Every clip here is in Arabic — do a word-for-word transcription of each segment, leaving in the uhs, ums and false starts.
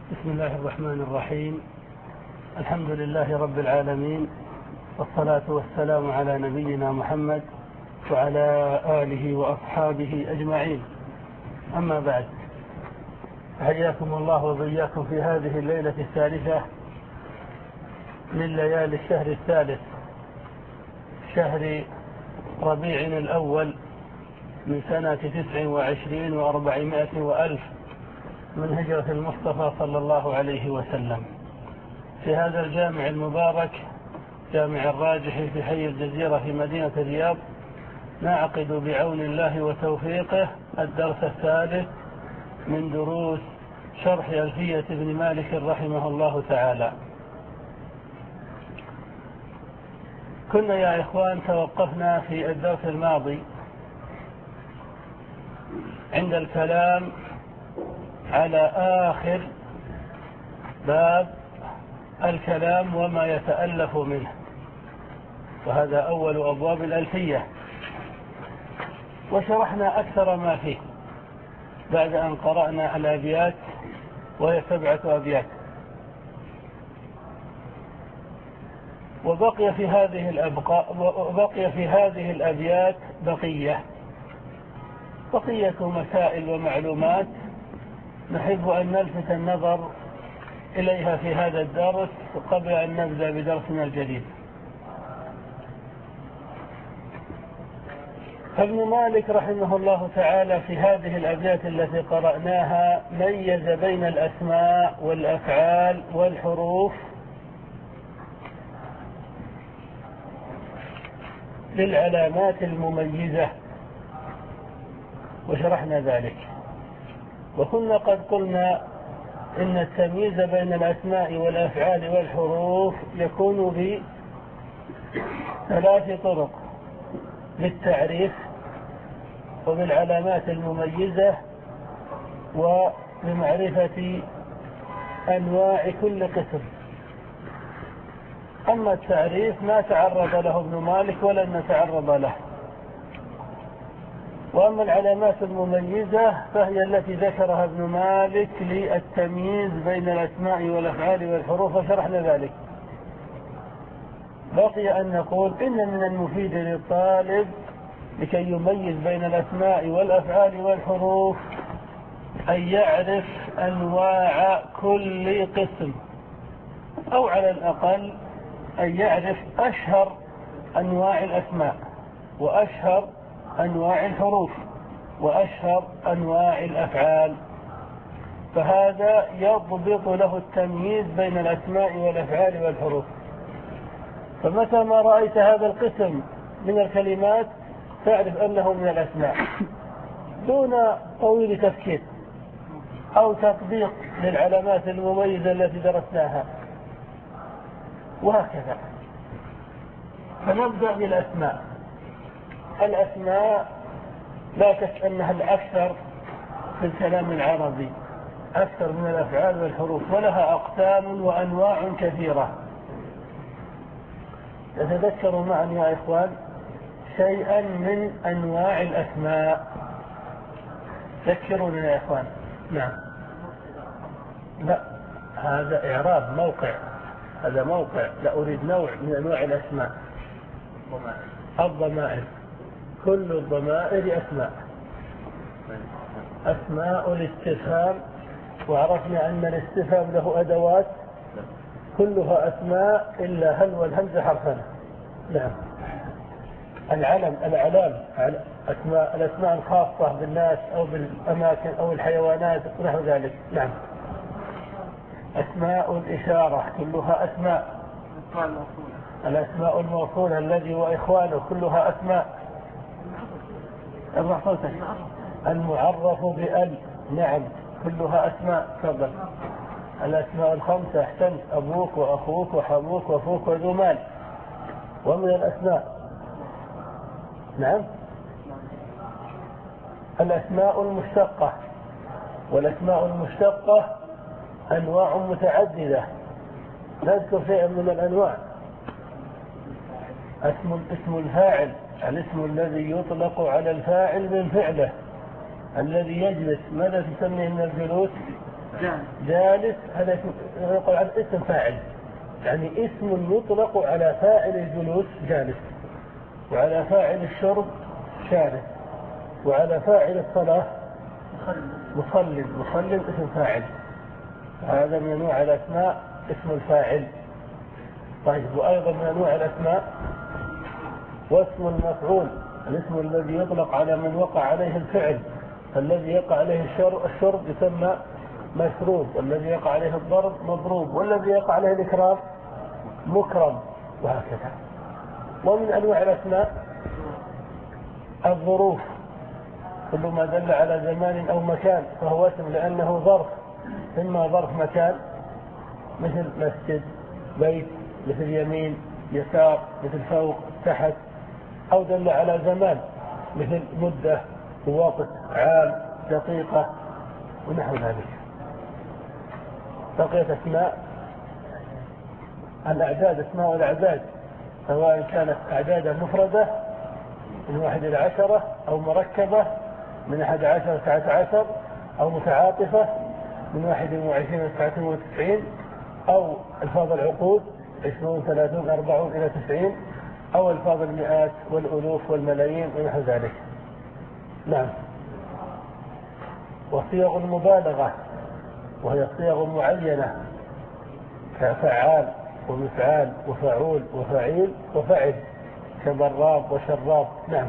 بسم الله الرحمن الرحيم. الحمد لله رب العالمين، والصلاة والسلام على نبينا محمد وعلى آله وأصحابه أجمعين. أما بعد، حياكم الله وبياكم في هذه الليلة الثالثة من ليالي الشهر الثالث، شهر ربيع الأول من سنة تسع وعشرين وأربعمائة وألف من هجرة المصطفى صلى الله عليه وسلم، في هذا الجامع المبارك، جامع الراجح في حي الجزيرة في مدينة الرياض، نعقد بعون الله وتوفيقه الدرس الثالث من دروس شرح ألفية ابن مالك رحمه الله تعالى. كنا يا إخوان توقفنا في الدرس الماضي عند الكلام على آخر باب الكلام وما يتألف منه، وهذا أول أبواب الألفية، وشرحنا أكثر ما فيه بعد أن قرأنا الأبيات، وهي سبعة أبيات. وبقي في هذه الأبقاء وبقي في هذه الأبيات بقية بقية مسائل ومعلومات نحب أن نلفت النظر إليها في هذا الدرس قبل أن نبدأ بدرسنا الجديد. فابن مالك رحمه الله تعالى في هذه الأبيات التي قرأناها ميز بين الأسماء والأفعال والحروف للعلامات المميزة، وشرحنا ذلك، وكنا قد قلنا إن التمييز بين الأسماء والأفعال والحروف يكون بثلاث طرق: بالتعريف، وبالعلامات المميزة، وبمعرفة أنواع كل قسم. أما التعريف ما تعرض له ابن مالك ولن نتعرض له، وأما العلامات المميزة فهي التي ذكرها ابن مالك للتمييز بين الأسماء والأفعال والحروف، وشرحنا ذلك. بقي أن نقول إن من المفيد للطالب لكي يميز بين الأسماء والأفعال والحروف أن يعرف أنواع كل قسم، أو على الأقل أن يعرف أشهر أنواع الأسماء، وأشهر أنواع الحروف، وأشهر أنواع الأفعال، فهذا يضبط له التمييز بين الأسماء والأفعال والحروف. فمتى ما رأيت هذا القسم من الكلمات تعرف أنه من الأسماء دون طويل تفكير أو تطبيق للعلامات المميزة التي درسناها، وهكذا. فنبدأ بالأسماء. الأسماء لا شك أنها الأكثر في الكلام العربي، أكثر من الأفعال والحروف، ولها أقسام وأنواع كثيرة. تتذكروا معا يا إخوان شيئا من أنواع الأسماء، ذكروني يا إخوان. نعم. لا، هذا إعراب موقع، هذا موقع. لا أريد نوع من أنواع الأسماء. الضمائر، كل الضمائر أسماء. أسماء الاستفهام، وعرفنا أن الاستفهام له أدوات كلها أسماء إلا هل والهمزة حرفان. نعم. العلم، الأعلام، أسماء الأسماء الخاصة بالناس أو بالأماكن أو الحيوانات ونحو ذلك. نعم. أسماء الإشارة كلها أسماء. الأسماء الموصولة الذي وإخوانه كلها أسماء. المعرف بأل، نعم، كلها أسماء. تفضل. الأسماء الخمسة أحسنت: أبوك وأخوك وحموك وفوك وذو مال، ومن الأسماء. نعم. الأسماء المشتقة، والأسماء المشتقة أنواع متعددة، نذكر شيئا من الأنواع. اسم اسم الفاعل، الاسم الذي يطلق على الفاعل من فعله، الذي يجلس. ماذا تسميه من الجلوس؟ جالس هذا يقول عن اسم فاعل، يعني اسم يطلق على فاعل الجلوس جالس، وعلى فاعل الشرب شارب، وعلى فاعل الصلاة مصل. مصل اسم فاعل، هذا من أنواع الأسماء اسم الفاعل. طيب وأيضا من أنواع الأسماء واسم المفعول، الاسم الذي يطلق على من وقع عليه الفعل، الذي يقع عليه الشرب يسمى مشروب، والذي يقع عليه الضرب مضروب، والذي يقع عليه الإكرام مكرم، وهكذا. ومن أنواع الأسماء الظروف، كل ما دل على زمان أو مكان فهو اسم، لأنه ظرف، إما ظرف مكان مثل مسجد، بيت، مثل يمين، يسار، مثل فوق، تحت، أو دل على زمان مثل مدة، وقت، عام، دقيقة، ونحو ذلك. بقيت أسماء الأعداد، أسماء الأعداد، سواء كانت أعداد مفردة من واحد إلى عشرة، أو مركبة من أحد عشر تسعة عشر، أو متعاطفة من واحد وعشرين إلى تسعة وتسعين، أو ألفاظ العقود عشرون ثلاثون أربعون إلى تسعين، أو ألفاظ المئات والألوف والملايين ونحو ذلك. نعم. وصيغ المبالغة، وهي صيغ معينة كفعال ومفعال وفعول وفعيل وفعل، كضراب وشراب. نعم.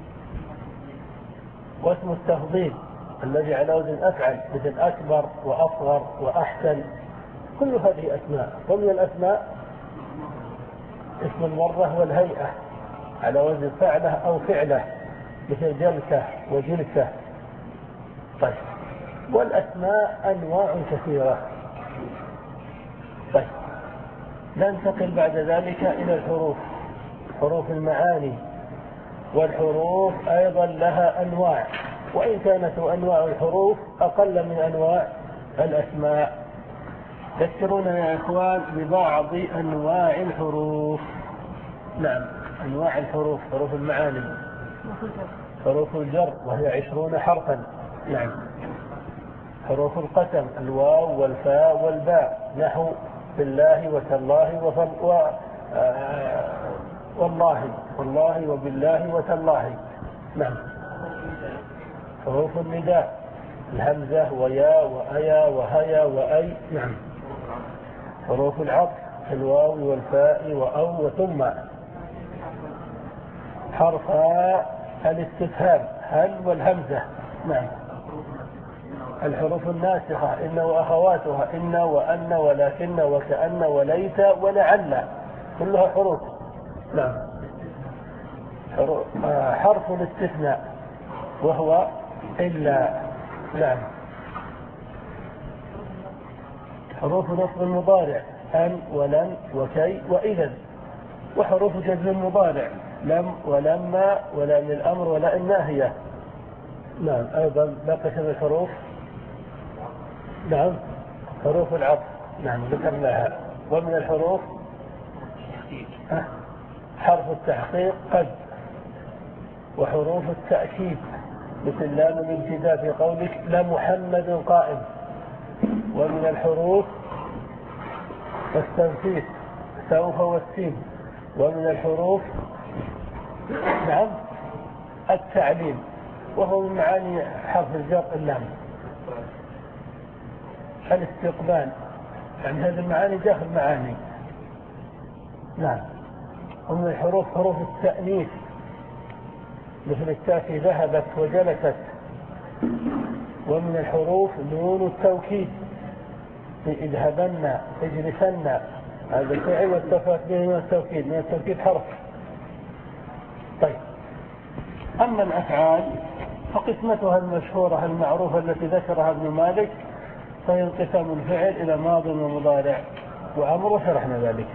واسم التفضيل الذي على وزن أفعل، مثل أكبر وأصغر وأحسن، كل هذه أسماء. ومن الأسماء اسم المرة والهيئة على وزن فعله أو فعله، مثل جلسة وجلسة. طيب والأسماء أنواع كثيرة. طيب ننتقل بعد ذلك إلى الحروف، حروف المعاني. والحروف أيضا لها أنواع، وإن كانت أنواع الحروف أقل من أنواع الأسماء. ذكرونا يا إخوان ببعض أنواع الحروف. نعم، أنواع الحروف، حروف المعاني. حروف الجر وهي عشرون حرفا. نعم. حروف القسم الواو والفاء والباء، نحو بالله وتالله وفل و... آه... والله والله وبالله وتالله. نعم. حروف النداء الهمزة ويا وأيا وهيا وأي. نعم. حروف العطف الواو والفاء وأو وثم. حرف الاستفهام هل والهمزة. نعم. الحروف الناسخة إن وأخواتها إن وأن ولكن وكأن وليت ولعل، كلها حروف. نعم. حرف الاستثناء وهو إلا. نعم. حروف نصب المضارع أن ولن وكي وإذا. وحروف جزم المضارع لم ولما ولام الأمر ولا الناهية. نعم. أيضا بقيت الحروف. نعم. حروف العطف. نعم ذكرناها. ومن الحروف حرف التحقيق قد. وحروف التأكيد مثل لام الابتداء في قولك لمحمد قائم. ومن الحروف التنفيذ سوف والسين. ومن الحروف نعم التعليم، وهو من معاني حرف الجر اللام. الاستقبال، يعني هذه المعاني داخل معاني. نعم. ومن الحروف حروف التأنيث مثل التاء ذهبت وجلست. ومن الحروف نون التوكيد في اذهبن اجلسن، هذا الفعل والتفات به من التوكيد، من التوكيد حرف. طيب أما الأفعال فقسمتها المشهورة المعروفة التي ذكرها ابن مالك، فهي انقسام الفعل إلى ماض ومضارع وأمر، وشرحنا ذلك.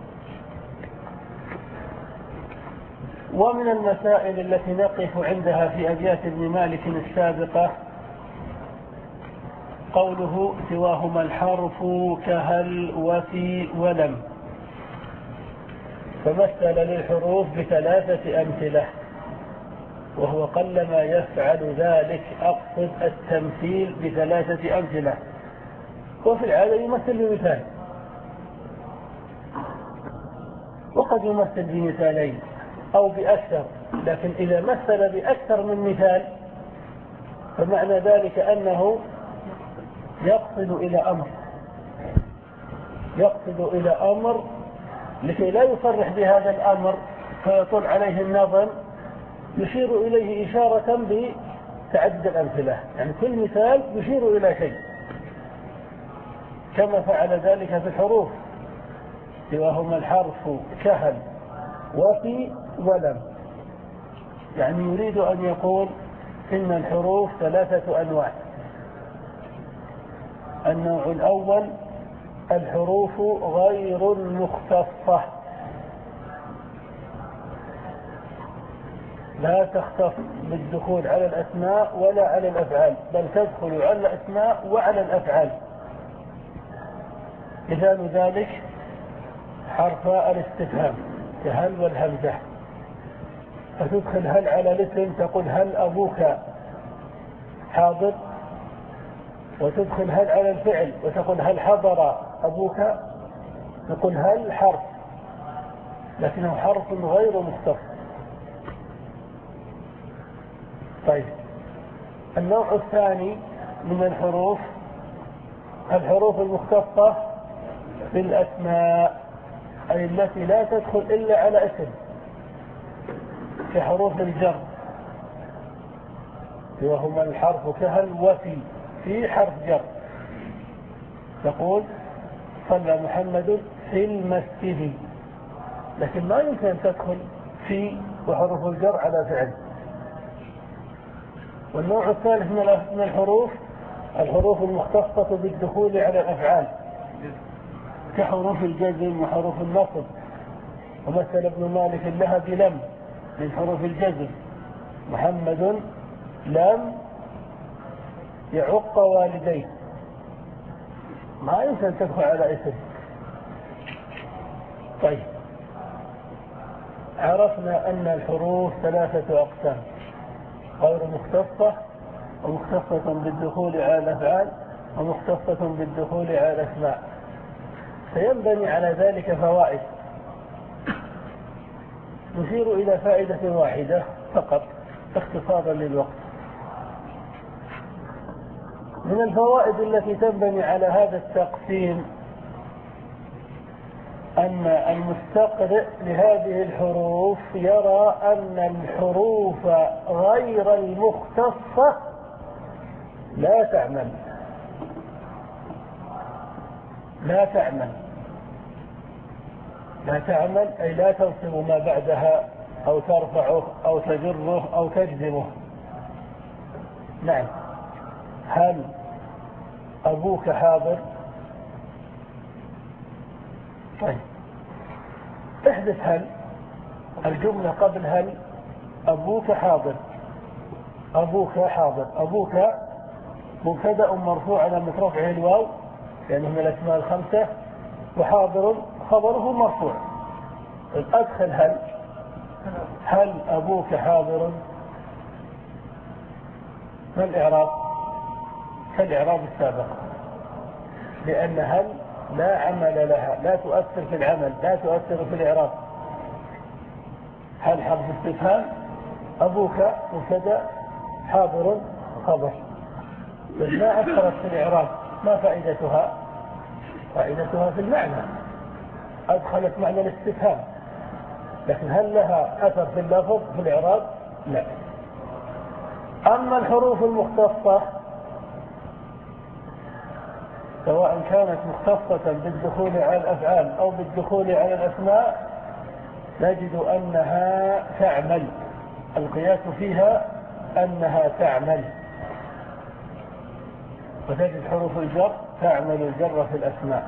ومن المسائل التي نقف عندها في أبيات ابن مالك السابقة قوله سواهما الحرف كهل وفي ولم. فمثل للحروف بثلاثة أمثلة، وهو قلما يفعل ذلك. أقصد التمثيل بثلاثة أمثلة، وفي العادة يمثل بمثال، وقد يمثل بمثالين أو بأكثر، لكن إذا مثل بأكثر من مثال فمعنى ذلك أنه يقصد إلى أمر يقصد إلى أمر لكي لا يصرح بهذا الأمر فيطول عليه النظر، يشير إليه إشارة بتعدد الأمثلة، يعني كل مثال يشير إلى شيء، كما فعل ذلك في الحروف، وهما الحرف كهل وفي ولم. يعني يريد أن يقول إن الحروف ثلاثة أنواع. النوع الأول الحروف غير المختصة، لا تختص بالدخول على الأسماء ولا على الأفعال، بل تدخل على الأسماء وعلى الأفعال. مثال ذلك حرف الاستفهام كهل والهمزة، فتدخل هل على الاسم تقول هل أبوك حاضر، وتدخل هل على الفعل وتقول هل حضر أبوك، تقول هل حرف لكنه حرف غير مختص. طيب، النوع الثاني من الحروف الحروف المختصة بالأسماء، أي التي لا تدخل إلا على اسم، كحروف الجر، وهما الحرف كهل وفي، في حرف جر، تقول صلى محمد في المسجد، لكن ما يمكن أن تدخل في وحروف الجر على فعل. والنوع الثالث من الحروف الحروف المختصة بالدخول على الأفعال، كحروف الجزم وحروف النصب، ومثل ابن مالك لها بلم من حروف الجزم، محمد لم يعق والديه، ما يمكن أن تدخل على اسم. طيب، عرفنا أن الحروف ثلاثة أقسام: غير مختصة، ومختصة بالدخول على الأفعال، ومختصة بالدخول على الأسماء. سينبني على ذلك فوائد، نشير إلى فائدة واحدة فقط اختصارا للوقت. من الفوائد التي تنبني على هذا التقسيم أن المستقرئ لهذه الحروف يرى أن الحروف غير المختصة لا تعمل لا تعمل لا تعمل أي لا تنصب ما بعدها أو ترفعه أو تجره أو تجزمه. نعم، هل أبوك حاضر؟ طيب، احدث هل، الجملة قبل هل أبوك حاضر، أبوك حاضر، أبوك مبتدأ مرفوع على رفعه الواو لأنه من الأسماء الخمسة، وحاضر خبره مرفوع. أدخل هل، هل أبوك حاضر، ما الإعراب؟ كالإعراب السابق، لأن هل لا عمل لها، لا تؤثر في العمل، لا تؤثر في الإعراب. هل حرف استفهام، أبوك مبتدأ، حاضر خبر، بس ما أثرت في الإعراب. ما فائدتها؟ فائدتها في المعنى، أدخلت معنى الاستفهام، لكن هل لها أثر في اللفظ في الإعراب؟ لا. أما الحروف المختصة سواء كانت مختصة بالدخول على الأفعال أو بالدخول على الأسماء نجد أنها تعمل، القياس فيها أنها تعمل. وتجد حروف الجر تعمل الجر في الأسماء،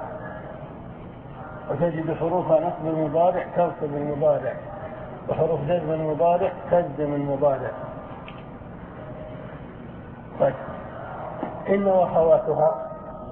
وتجد حروف نصب المضارع تنصب المضارع، وحروف جزم المضارع تجزم المضارع. طيب، إن وأخواتها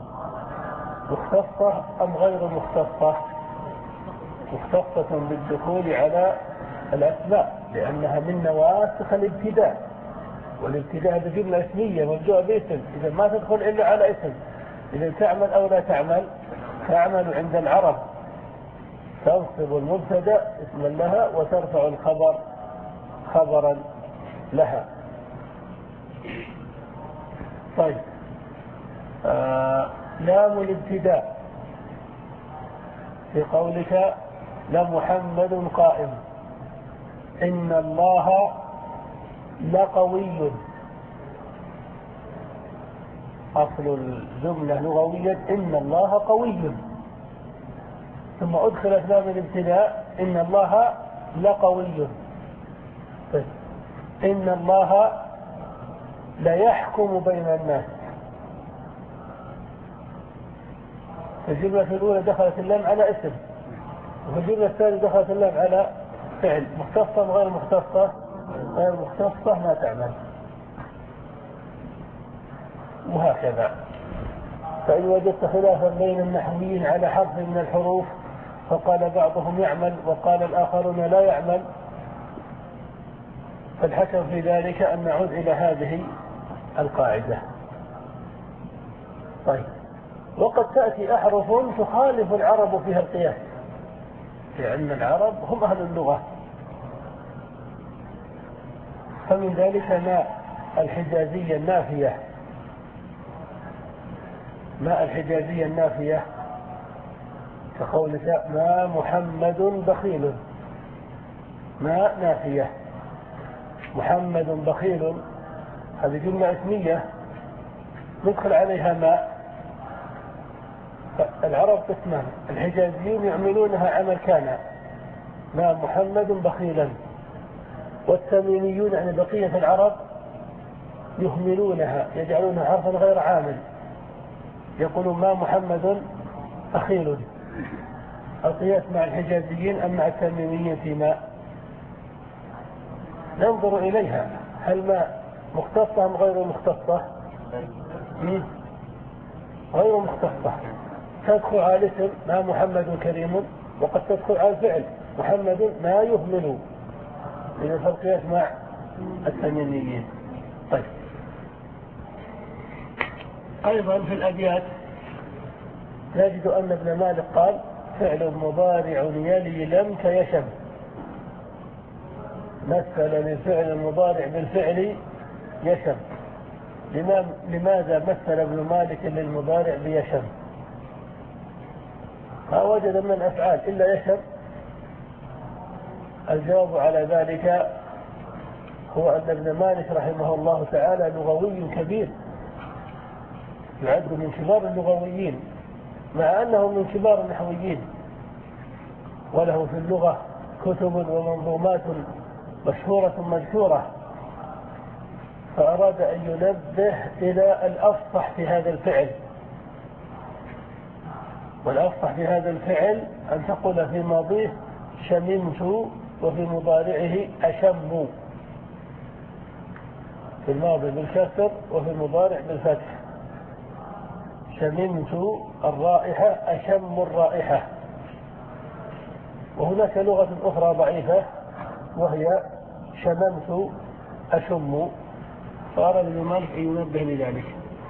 مختصة أم غير مختصة؟ مختصة بالدخول على الأسماء، لأنها من نواسخ الابتداء، والابتداء بجملة اسمية مبدوءة باسم، إذا ما تدخل إلا على اسم، إذا تعمل أو لا تعمل؟ تعمل عند العرب، تنصب المبتدأ اسما لها وترفع الخبر خبرا لها. طيب آه لام الابتداء في قولك لمحمد قائم، إن الله لقوي، أصل الجملة لغويا إن الله قوي، ثم أدخلت لام الابتداء إن الله لقوي. طيب إن الله لا يحكم بين الناس. في الجملة الأولى دخلت اللام على اسم، وفي الجملة الثانية دخلت اللام على فعل، مختصة غير مختصة؟ غير مختصة ما تعمل. وهكذا. فإن وجدت خلافا بين النحويين على حرف من الحروف فقال بعضهم يعمل وقال الآخرون لا يعمل، فالحكم في ذلك أن نعود إلى هذه القاعدة. طيب وقد تأتي أحرف تخالف العرب فيها القياس، لأن العرب هم أهل اللغة، فمن ذلك ما الحجازية النافية، ما الحجازية النافية كقولك ما محمد بخيل، ما نافية، محمد بخيل هذه جملة اسمية ندخل عليها ما. العرب قسمان، الحجازيون يعملونها عمل كان ما محمد بخيلا، والتميميون يعني بقية العرب يهملونها يجعلونها حرفا غير عامل، يقولون ما محمد بخيل. القياس مع الحجازيين أم مع التميميين فيما ننظر إليها، هل ما مختصة أم غير مختصة؟ غير مختصة، تدخل على الاسم ما محمد كريم، وقد تدخل على الفعل محمد ما يهمل، إذا فالقياس مع التميميين. طيب أيضا في الأبيات نجد أن ابن مالك قال فعل مضارع يلي لم كيشم، مثل للفعل المضارع بالفعل يشم. لماذا مثل ابن مالك للمضارع بيشم؟ ما وجد من الأفعال إلا يشم. الجواب على ذلك هو أن ابن مالك رحمه الله تعالى لغوي كبير، يعد من كبار اللغويين، مع أنه من كبار النحويين، وله في اللغة كتب ومنظومات مشهورة مذكورة، فأراد أن ينبه إلى الأفصح في هذا الفعل. والأفصح في هذا الفعل أن تقول في ماضيه شممت، وفي مضارعه أشم، في الماضي بالكسر وفي المضارع بالفتح. شممت الرائحة أشم الرائحة. وهناك لغة أخرى ضعيفة وهي شممت أشم، فأراد ابن مالك أن ينبه لذلك.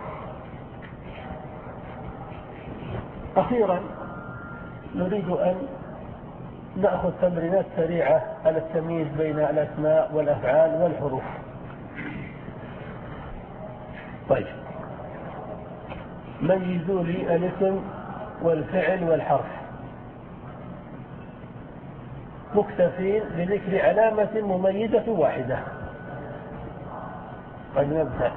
أخيرا نريد أن نأخذ تمرينات سريعة على التمييز بين الأسماء والأفعال والحروف. طيب ميزوا لي الاسم والفعل والحرف، مكتفين بذكر علامة مميزة واحدة. قد نبدأ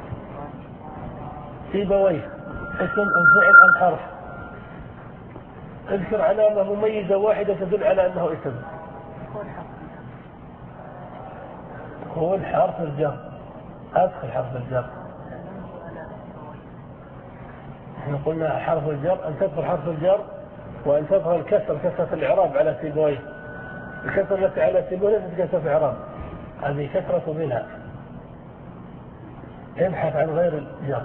سيبويه، اسم الفعل الحرف، اذكر علامة مميزة واحدة تدل على أنه اسم. هو حرف الجر، أدخل حرف الجر. احنا قلنا حرف الجر أن تدخل حرف الجر وأن تظهر الكسر، كسرة الإعراب على سيبويه. الكسرة التي على سيبويه ليست كسرة الإعراب، هذه كسرة بلا. ابحث عن غير الجر.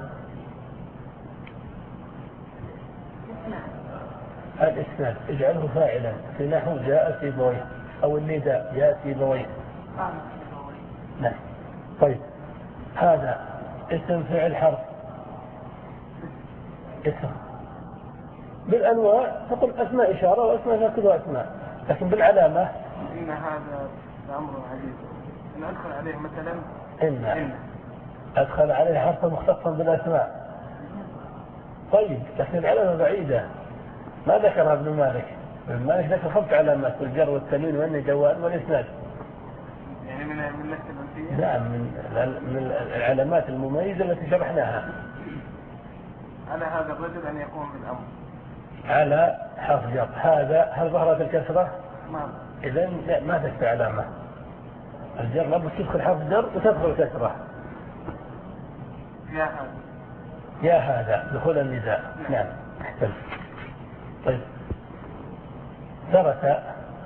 الإسناد اجعله فاعلا في نحو جاء سيبويه، أو النداء جاء سيبويه. لا. طيب هذا اسم فعل حرف اسم. بالأنواع تقول أسماء إشارة وأسماء كذا أسماء، لكن بالعلامة إن هذا أمر عجيب أن أدخل عليه مثلا إن, إن. أدخل عليه حرفا مختصا بالأسماء. طيب لكن العلامة بعيدة ما ذكرها ابن مالك. ابن مالك ذكر خمس علامات: الجر والتنوين والن جواد والإسناد. يعني من من الألفية؟ نعم، من من العلامات المميزة التي شرحناها. على هذا الرجل أن يقوم بالأمر على حرف جر. هذا هل ظهرت الكسرة؟ نعم. إذن لا، ما تكفي علامة. الجر لابد تدخل حرف جر وتدخل كسرة. يا هذا يا هذا دخول النداء. نعم, نعم. أحسن. طيب درس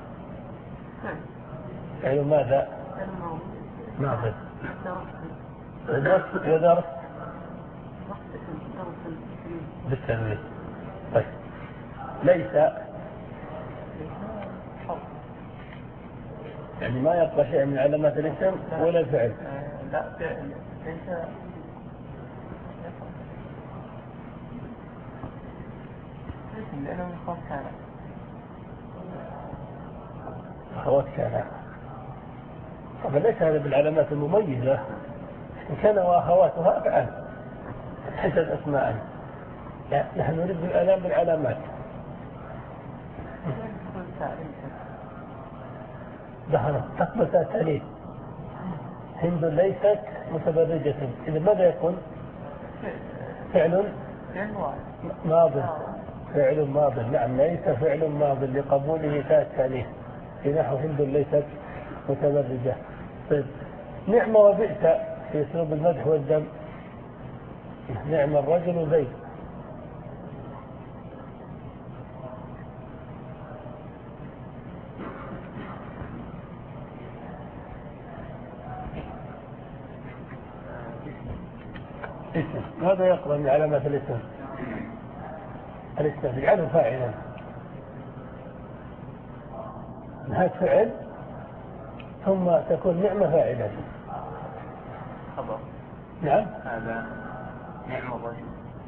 فعل ماذا؟ ماضي. درس ودرس بالتنوين. طيب ليس يعني ما يبقى شيء من علامات الاسم ولا الفعل. لا فعل ليس لأنه من خوف كان أخوات كان. طبعا ليس هذا بالعلامات المميزة، إن كان وأخواتها أفعال حسب أسماء. يعني نحن نريد الآلام بالعلامات. ظهر تقبل تأتانيث. هند ليست متبرجة، إذا ماذا يكون؟ فعل ماض. فعل ماض. نعم، ليس فعل ماض لقبوله تأتانيث في نحو هند ليست متبرجة. طيب نعم وبئس في أسلوب المدح والذم. نعم الرجل زيد. اسم. ماذا يقرأ من علامات الاسم؟ الاسم يجعله فاعلا. نهاية فعل ثم تكون نعمة فاعلة. خبر. نعم. هذا نعم الرجل.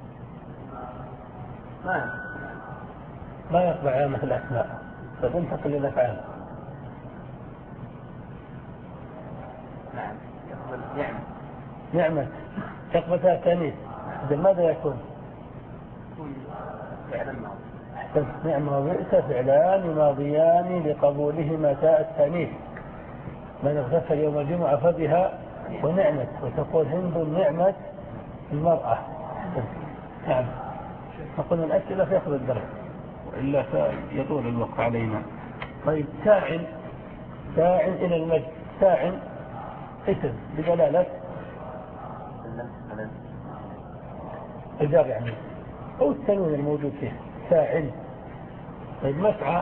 ما ما يقبل علامة الأسماء فتنتقل إلى الأفعال. نعم يقبل نعمة. نعمة تقبل تأتانيث. إذا ماذا يكون؟ فعل الماضي. أحسنت. نعمة وبئس فعلان ماضيان لقبولهما تاء التأنيث. من اغتسل يوم الجمعة فبها ونعمة. وتقول هند نعمة المرأة. نعم. نقول الأسئلة في آخر الدرس وإلا يطول الوقت علينا. طيب ساع. ساع إلى المجد. ساع اسم بدلالة الجار يعني أو التنوين الموجود فيه. ساع. طيب مسعى.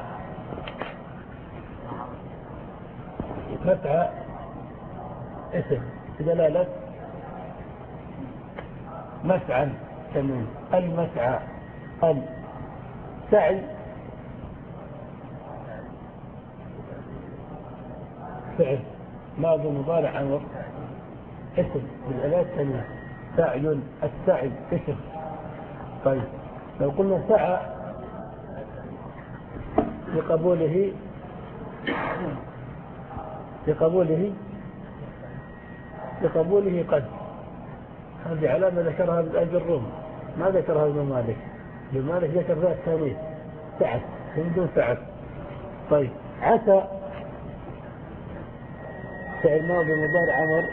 مسعى اسم بدلالة مسعى تنوين. المسعى. السعي فعل ماضي مضارع امر اسم بالأداة الثانية. سعي. السعي اسم. طيب لو قلنا سعى لقبوله لقبوله لقبوله قد. هذه علامة ذكرها بالأجر الروم، ما ذكرها ابن مالك. ابن مالك ذكر ذات ثانية سعد. هند سعد. طيب عسى فعل ماضي مضارع امر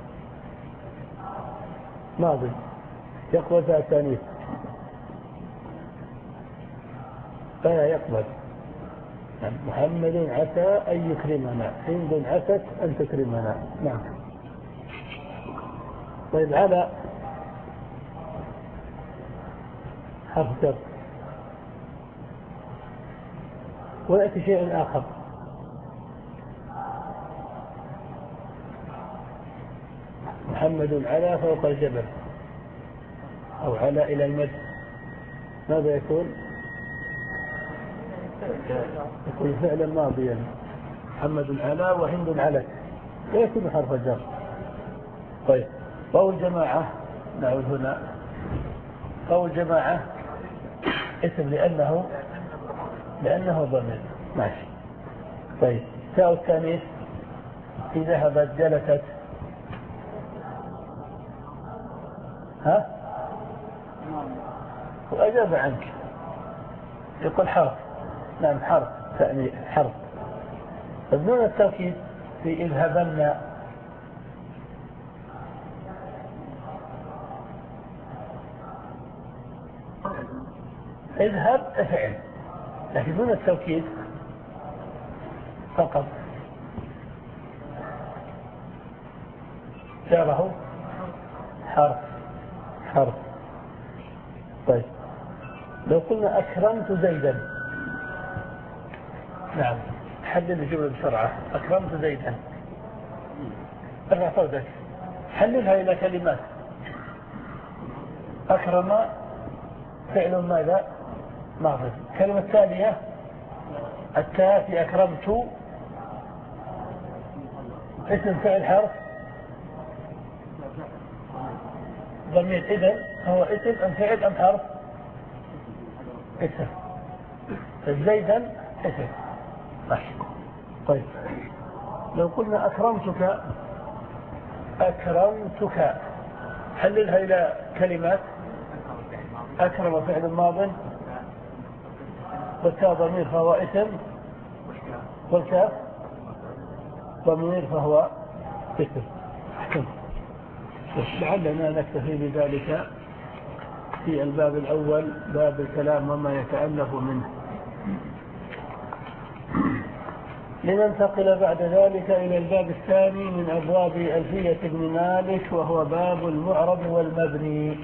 ماضي يقبل ذات ثانية فلا يقبل. محمد عسى أن يكرمنا. هند عست أن تكرمنا. نعم. طيب على حرف جر ويأتي شيء آخر. محمد على فوق الجبل أو على إلى المد. ماذا يكون؟ يكون فعلا ماضيا. محمد على وهند علت ويكون حرف جر. طيب قول جماعة. نعود هنا. قول جماعة اسم لأنه لأنه ضمير. ماشي. طيب تاء التانيث في ذهبت جلست. ها؟ وأجاب عنك يقول حرف. نعم حرف تأنيث حرف. نون التوكيد في اذهبن اذهب افعل، لكن نون التوكيد فقط جاره حرف حرف. طيب لو قلنا أكرمت زيدا. نعم حلل الجملة بسرعة. أكرمت زيدا. ارفع صوتك. حللها إلى كلمات. أكرم فعل ماذا؟ ماضي. الكلمة الثانية التاء في أكرمت اسم فعل حرف ضمير. إذن هو اسم أم فعل أم حرف؟ اسم. زيدا اسم. طيب لو قلنا أكرمتك أكرمتك حللها إلى كلمات. أكرم فعل ماض والتاء ضمير فهو اسم والكاف ضمير فهو اسم. لعلنا نكتفي بذلك في الباب الأول باب الكلام وما يتألف منه. لننتقل بعد ذلك إلى الباب الثاني من أبواب ألفية ابن مالك وهو باب المعرب والمبني.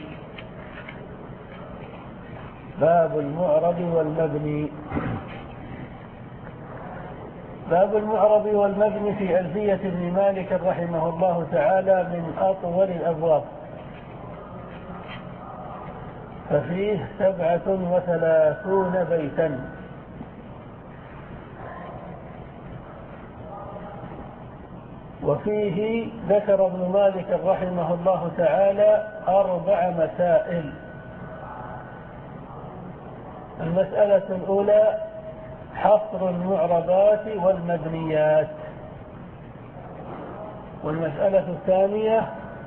باب المعرب والمبني. باب المعرب والمبني في ألفية ابن مالك رحمه الله تعالى من أطول الأبواب، ففيه سبعة وثلاثون بيتا. وفيه ذكر ابن مالك رحمه الله تعالى أربع مسائل. المسألة الأولى حصر المعربات والمبنيات، والمسألة الثانية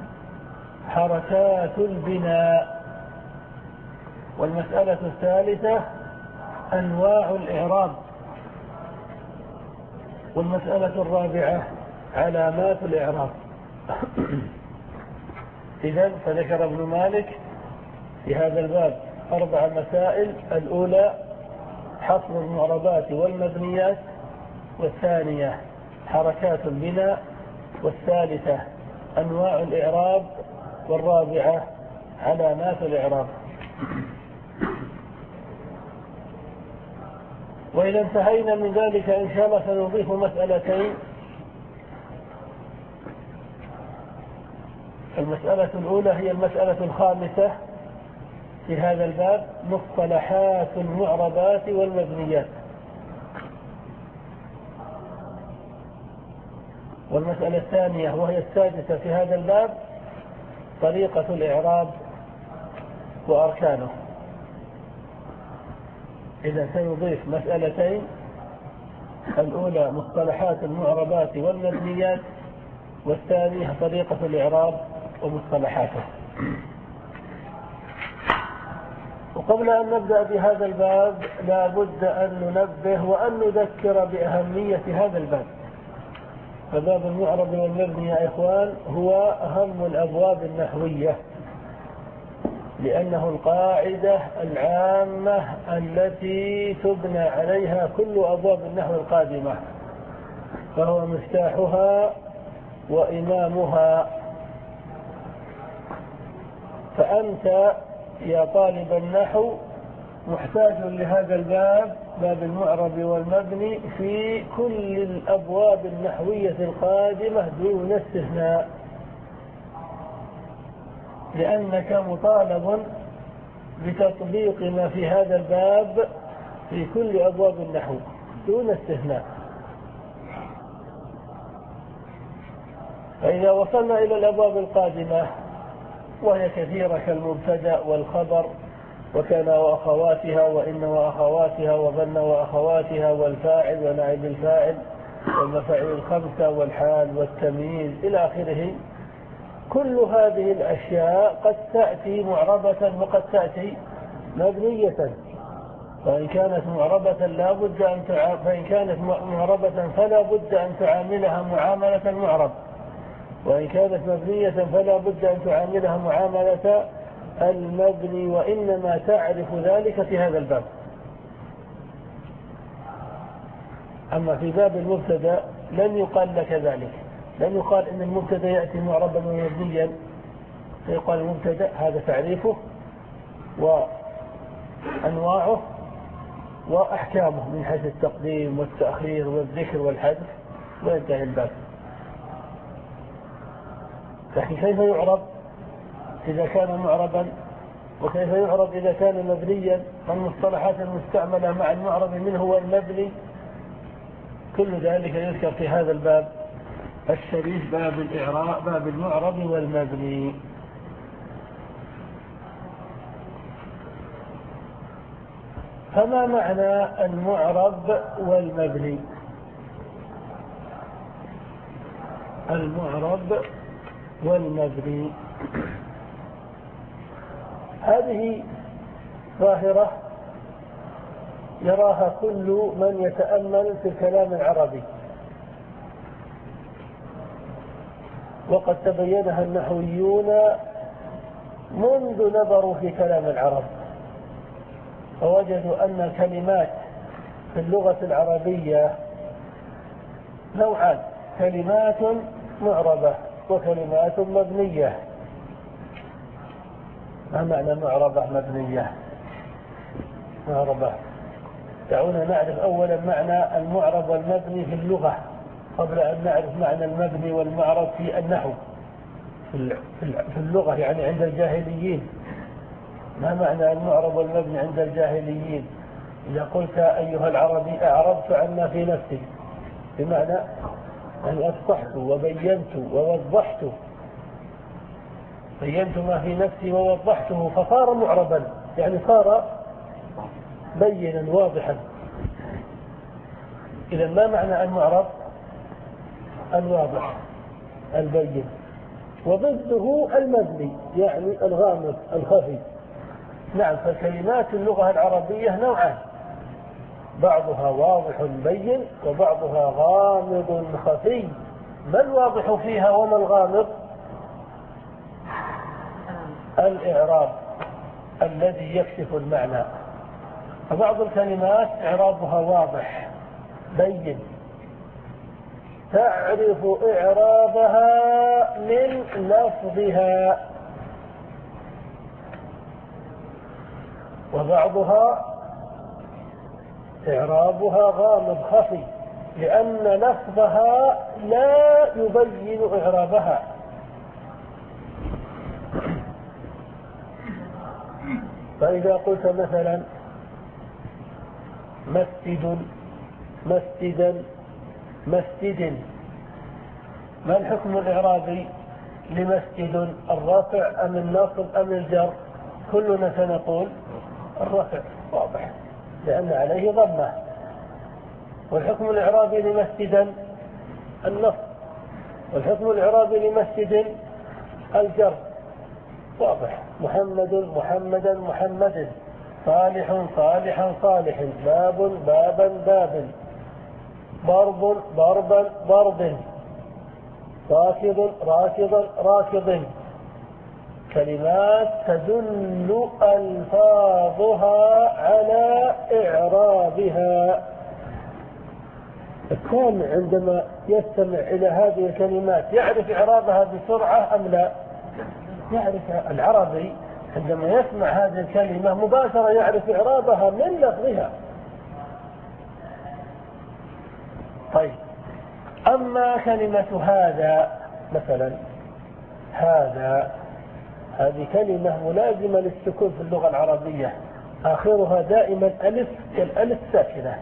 حركات البناء، والمسألة الثالثة أنواع الإعراب، والمسألة الرابعة علامات الإعراب. إذن فذكر ابن مالك في هذا الباب أربع مسائل. الأولى حصر المعربات والمبنيات، والثانية حركات البناء، والثالثة أنواع الإعراب، والرابعة علامات الإعراب. وإذا انتهينا من ذلك إن شاء الله سنضيف مسألتين. المسألة الأولى هي المسألة الخامسة في هذا الباب، مصطلحات المعربات والمبنيات. والمسألة الثانية وهي السادسة في هذا الباب، طريقة الإعراب وأركانه. إذا سنضيف مسألتين، الأولى مصطلحات المعربات والمبنيات، والثانية طريقة الإعراب ومصطلحاته. وقبل أن نبدأ بهذا الباب لا بد أن ننبه وأن نذكر بأهمية هذا الباب. فباب المعرب والمبني يا إخوان هو أهم الأبواب النحوية، لأنه القاعدة العامة التي تبنى عليها كل أبواب النحو القادمة، فهو مفتاحها وإمامها. فأنت يا طالب النحو محتاج لهذا الباب، باب المعرب والمبني، في كل الأبواب النحوية القادمة دون استثناء، لأنك مطالب بتطبيق ما في هذا الباب في كل أبواب النحو دون استثناء. فإذا وصلنا إلى الأبواب القادمة وهي كثيرة كالمبتدأ والخبر وكان وأخواتها وإن وأخواتها وظن وأخواتها والفاعل ونائب الفاعل والمفاعيل الخمسة والحال والتمييز إلى آخره. كل هذه الأشياء قد تأتي معربة وقد تأتي مبنية. فإن كانت معربة لا بد أن تع... فإن كانت معربة فلا بد أن تعاملها معاملة المعرب، وإن كانت مبنية فلا بد أن تعاملها معاملة المبني، وإنما تعرف ذلك في هذا الباب. أما في باب المبتدا لن يقال لك ذلك، لن يقال إن المبتدا يأتي معربا ومبنيا، فيقال المبتدا هذا تعريفه وأنواعه وأحكامه من حيث التقديم والتأخير والذكر والحذف، وينتهي الباب. لكن كيف يعرب إذا كان معربا، وكيف يعرب إذا كان مبنيا، والمصطلحات المستعملة مع المعرب منه والمبني، كل ذلك يذكر في هذا الباب الشريف، باب الإعراب، باب المعرب والمبني. فما معنى المعرب والمبني؟ المعرب والمبني هذه ظاهرة يراها كل من يتأمل في الكلام العربي، وقد تبينها النحويون منذ نظروا في كلام العرب، فوجدوا أن الكلمات في اللغة العربية نوعان: كلمات معربة وكلمات مبنية. ما معنى معربة مبنية؟ معربة، دعونا نعرف أولا معنى المعرب والمبني في اللغة قبل أن نعرف معنى المبني والمعرب في النحو. في اللغة يعني عند الجاهليين، ما معنى المعرب والمبني عند الجاهليين؟ إذا قلت أيها العربي أعربت عنا في نفسي، بمعنى أن أفصحت وبينت ووضحت، بينت ما في نفسي ووضحته فصار معربا، يعني صار بينا واضحا. إذا ما معنى المعرب؟ الواضح البين، وضده المبني يعني الغامض الخفي. نعم، فكلمات اللغة العربية نوعان: بعضها واضح بين وبعضها غامض خفي. ما الواضح فيها وما الغامض؟ الإعراب الذي يكشف المعنى. فبعض الكلمات إعرابها واضح بين، تعرف إعرابها من لفظها، وبعضها إعرابها غامض خفي لأن لفظها لا يبين إعرابها. فإذا قلت مثلا مسجد مسجدا مسجد، ما الحكم الإعرابي لمسجد؟ الرفع أم النصب أم الجر؟ كلنا سنقول الرفع واضح لأن عليه ضمة. والحكم الإعرابي لمسجدا النصب، والحكم الإعرابي لمسجد الجر واضح: محمد محمدا محمد، صالح صالحا صالح، باب بابا باب، ضرب ضربا ضرب، راكض راكضا راكض. كلمات تدل ألفاظها على إعرابها. السامع عندما يستمع إلى هذه الكلمات يعرف إعرابها بسرعة أم لا؟ يعرف. العربي عندما يسمع هذه الكلمة مباشرة يعرف إعرابها من لفظها. طيب، أما كلمة هذا مثلا، هذا هذه كلمة ملازمة للسكون في اللغة العربية، آخرها دائما ألف كالألف ساكنة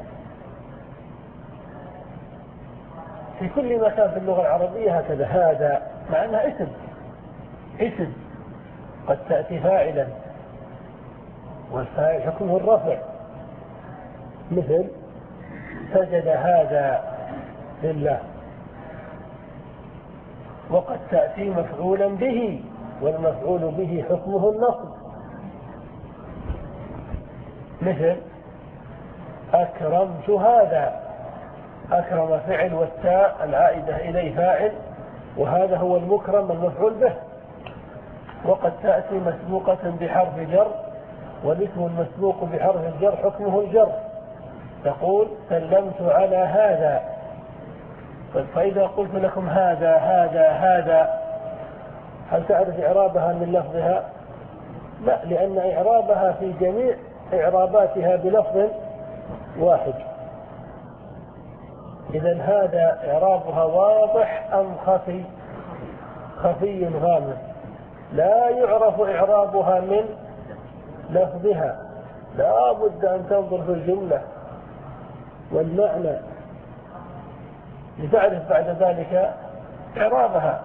في كل مكان في اللغة العربية هكذا. هذا معناها اسم، اسم قد تأتي فاعلا، والفاعل حكمه الرفع، مثل سجد هذا لله، وقد تأتي مفعولا به، والمفعول به حكمه النصب، مثل أكرمت هذا، أكرم فعل والتاء العائدة إليه فاعل، وهذا هو المكرم المفعول به، وقد تأتي مسبوقة بحرف جر، والاسم المسبوق بحرف الجر حكمه الجر، تقول سلمت على هذا. فإذا قلت لكم هذا هذا هذا، هل تعرف إعرابها من لفظها؟ لا، لأن إعرابها في جميع إعراباتها بلفظ واحد. إذن هذا إعرابها واضح أم خفي؟ خفي غامض، لا يعرف إعرابها من لفظها، لا بد أن تنظر في الجملة والمعنى لتعرف بعد ذلك إعرابها.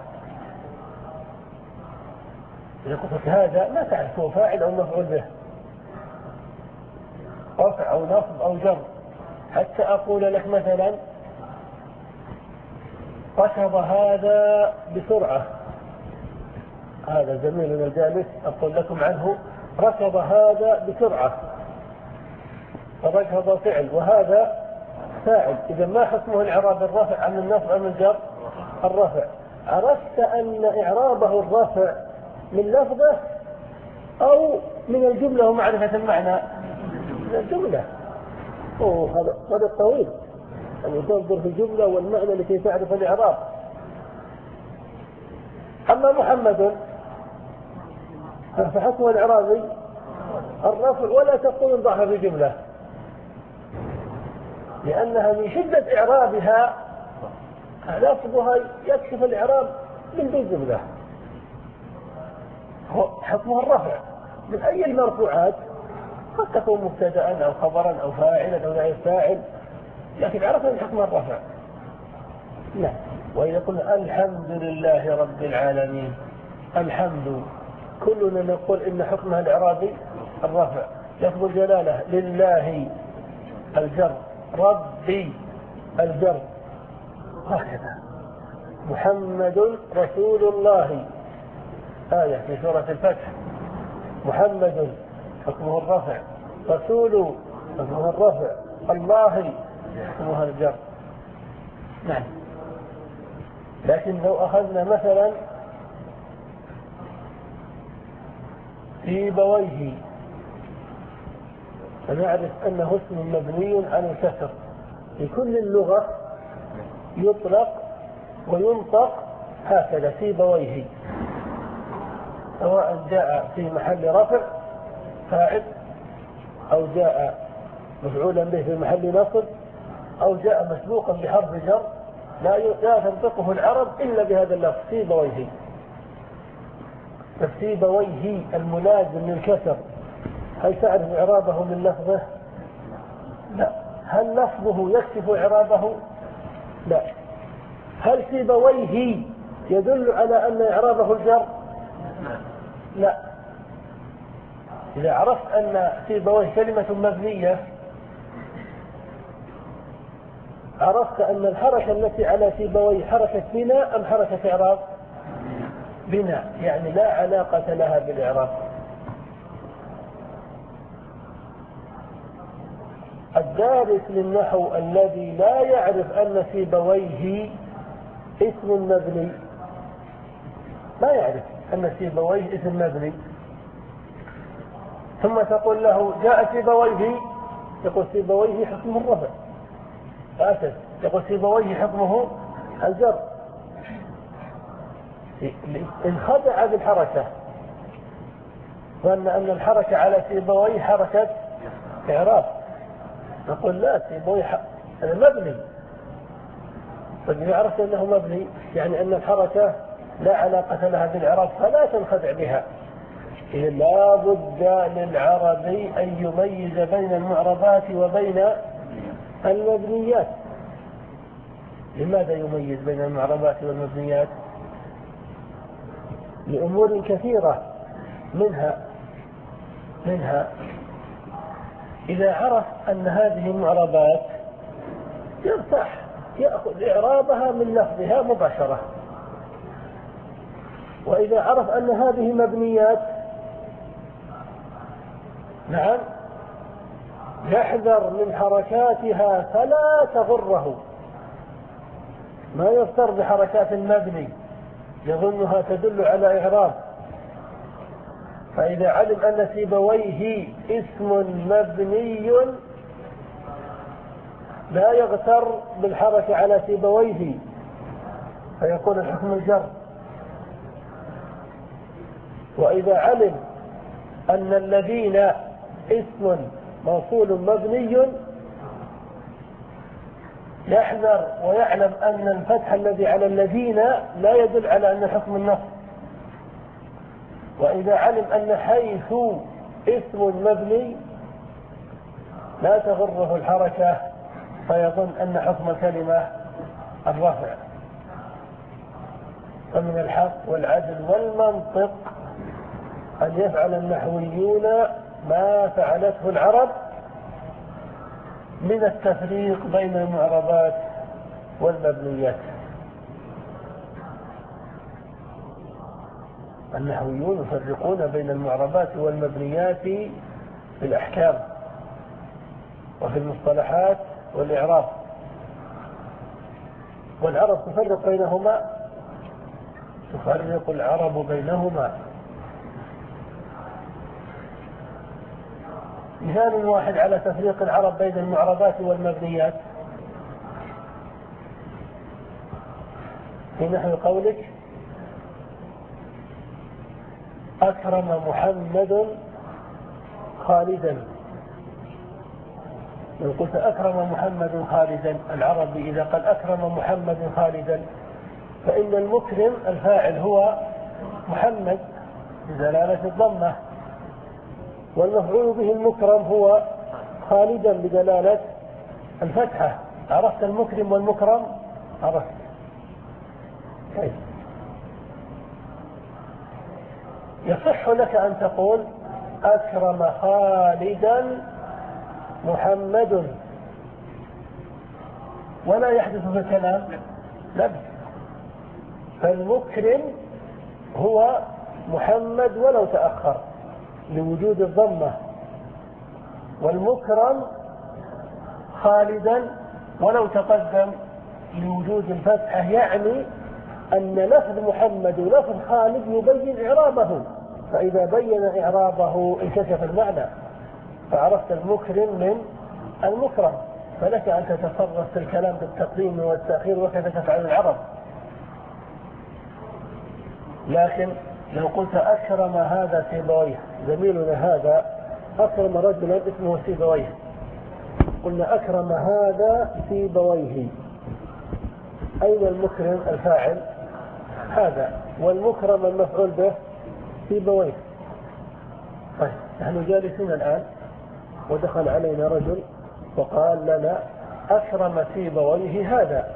إذا قلت هذا ما تعرف هو فاعل أو مفعول به، رفع أو نصب أو جر. حتى أقول لك مثلا ركض هذا بسرعة، هذا زميلنا الجالس أقول لكم عنه ركض هذا بسرعة، فركض فعل وهذا فاعل، إذا ما حكمه الإعراب الرفع عن النصب أم الجر؟ الرفع. عرفت أن إعرابه الرفع من لفظه أو من الجملة ومعرفة المعنى؟ من الجملة. أوه هذا هذا طويل، أن تنظر في الجملة والمعنى لكي تعرف الإعراب. أما محمد فحكمه الإعرابي الرفع، ولا تقول ضعها في جملة، لأنها من شدة إعرابها لفظها يكشف الإعراب من دون جملة. حكمه الرفع من أي المرفوعات، قد تكون مبتدأ أو خبرا أو فاعلا أو نائب فاعل، لكن عرفنا من حكم الرفع. نعم. وإذا قلنا الحمد لله رب العالمين، الحمد كلنا نقول إن حكمها الإعرابي الرفع. لفظ الجلالة لله الجر، ربي الجر، هكذا. محمد رسول الله، آية في سورة الفتح، محمد حكمه الرفع، رسول حكمه الرفع، الله حكمها الجر. نعم. لكن لو أخذنا مثلا سيبويه، فنعرف أنه اسم مبني على الكسر، في كل اللغة يطلق وينطق هكذا سيبويه، سواء جاء في محل رفع فاعل، أو جاء مفعولا به في محل نصب، أو جاء مسبوقا بحرف جر، لا لا تنطقه العرب إلا بهذا اللفظ سيبويه. فسيبويه الملازم للكسر، هل تعرف إعرابه من لفظه؟ لا. هل لفظه يكشف إعرابه؟ لا. هل سيبويه يدل على أن إعرابه الجر؟ لا. إذا عرفت أن سيبويه كلمة مبنية، عرفت أن الحركة التي على سيبويه حركة بناء أم حركة إعراب؟ بناء، يعني لا علاقة لها بالإعراب. الدارس للنحو الذي لا يعرف أن سيبويه اسم مبني، لا يعرف أن سيبويه اسم مبني، ثم تقول له جاء سيبويه، يقول سيبويه حكمه الرفع، آسف يقول سيبويه حكمه الجر، انخدع بالحركة، وأن أن الحركة على سيبويه حركة إعراب، نقول لا سيبويه هذا مبني. فإذا عرفت أنه مبني يعني أن الحركة لا علاقة لها بالإعراب، فلا تنخدع بها. إذا لا بد للعربي أن يميز بين المعربات وبين المبنيات. لماذا يميز بين المعربات والمبنيات؟ لأمور كثيرة، منها منها إذا عرف أن هذه المعربات يرتاح يأخذ إعرابها من لفظها مباشرة. وإذا عرف أن هذه مبنيات نعم يحذر من حركاتها فلا تغره، ما يفتر بحركات المبني يظنها تدل على إعراب. فإذا علم أن سيبويه اسم مبني لا يغتر بالحركة على سيبويه فيكون الحكم الجر. وإذا علم أن الذين اسم موصول مبني يحذر ويعلم أن الفتح الذي على الذين لا يدل على أن حكم النصب. وإذا علم أن حيث اسم مبني لا تغره الحركة فيظن أن حكم الكلمة الرفع. فمن الحق والعدل والمنطق أن يفعل النحويون ما فعلته العرب من التفريق بين المعربات والمبنيات. النحويون يفرقون بين المعربات والمبنيات في الأحكام وفي المصطلحات والإعراب، والعرب تفرق بينهما تفرق العرب بينهما. مثال واحد على تفريق العرب بين المعربات والمبنيات في نحو قولك أكرم محمد خالدا. لو قلت أكرم محمد خالدا، العرب إذا قال أكرم محمد خالدا فإن المكرم الفاعل هو محمد بدلالة الضمة، والمفعول به المكرم هو خالدا بدلالة الفتحة. عرفت المكرم والمكرم؟ عرفت كيف؟ يصح لك أن تقول أكرم خالدا محمد ولا يحدث في الكلام لبس، فالمكرم هو محمد ولو تأخر لوجود الضمة، والمكرم خالدا ولو تقدم لوجود الفتحة، يعني أن لفظ محمد ولفظ خالد يبين إعرابه، فإذا بين إعرابه انكشف المعنى فعرفت المكرم من المكرم، فلك أن تتصرف في الكلام بالتقديم والتأخير وكذا تفعل العرب. لكن لو قلت أكرم هذا سيبويه، زميلنا هذا أكرم رجلا اسمه سيبويه، قلنا أكرم هذا سيبويه، أين المكرم الفاعل؟ هذا، والمكرم المفعول به سيبويه. طيب نحن جالسين الآن ودخل علينا رجل وقال لنا أكرم سيبويه هذا،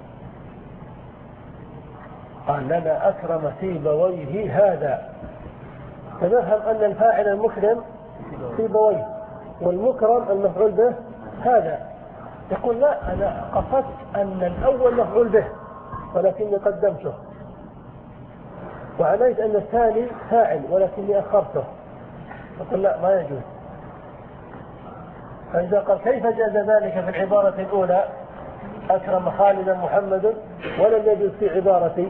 قال لنا أكرم سيبويه هذا، فنفهم أن الفاعل المكرم سيبويه والمكرم المفعول به هذا. يقول لا، أنا قصدت أن الأول مفعول به ولكني قدمته، وعنيت أن الثاني فاعل ولكني أخرته. يقول لا، ما يجوز. فإذا قال كيف جاز ذلك في العبارة الأولى أكرم خالدا محمد ولم يجوز في عبارتي؟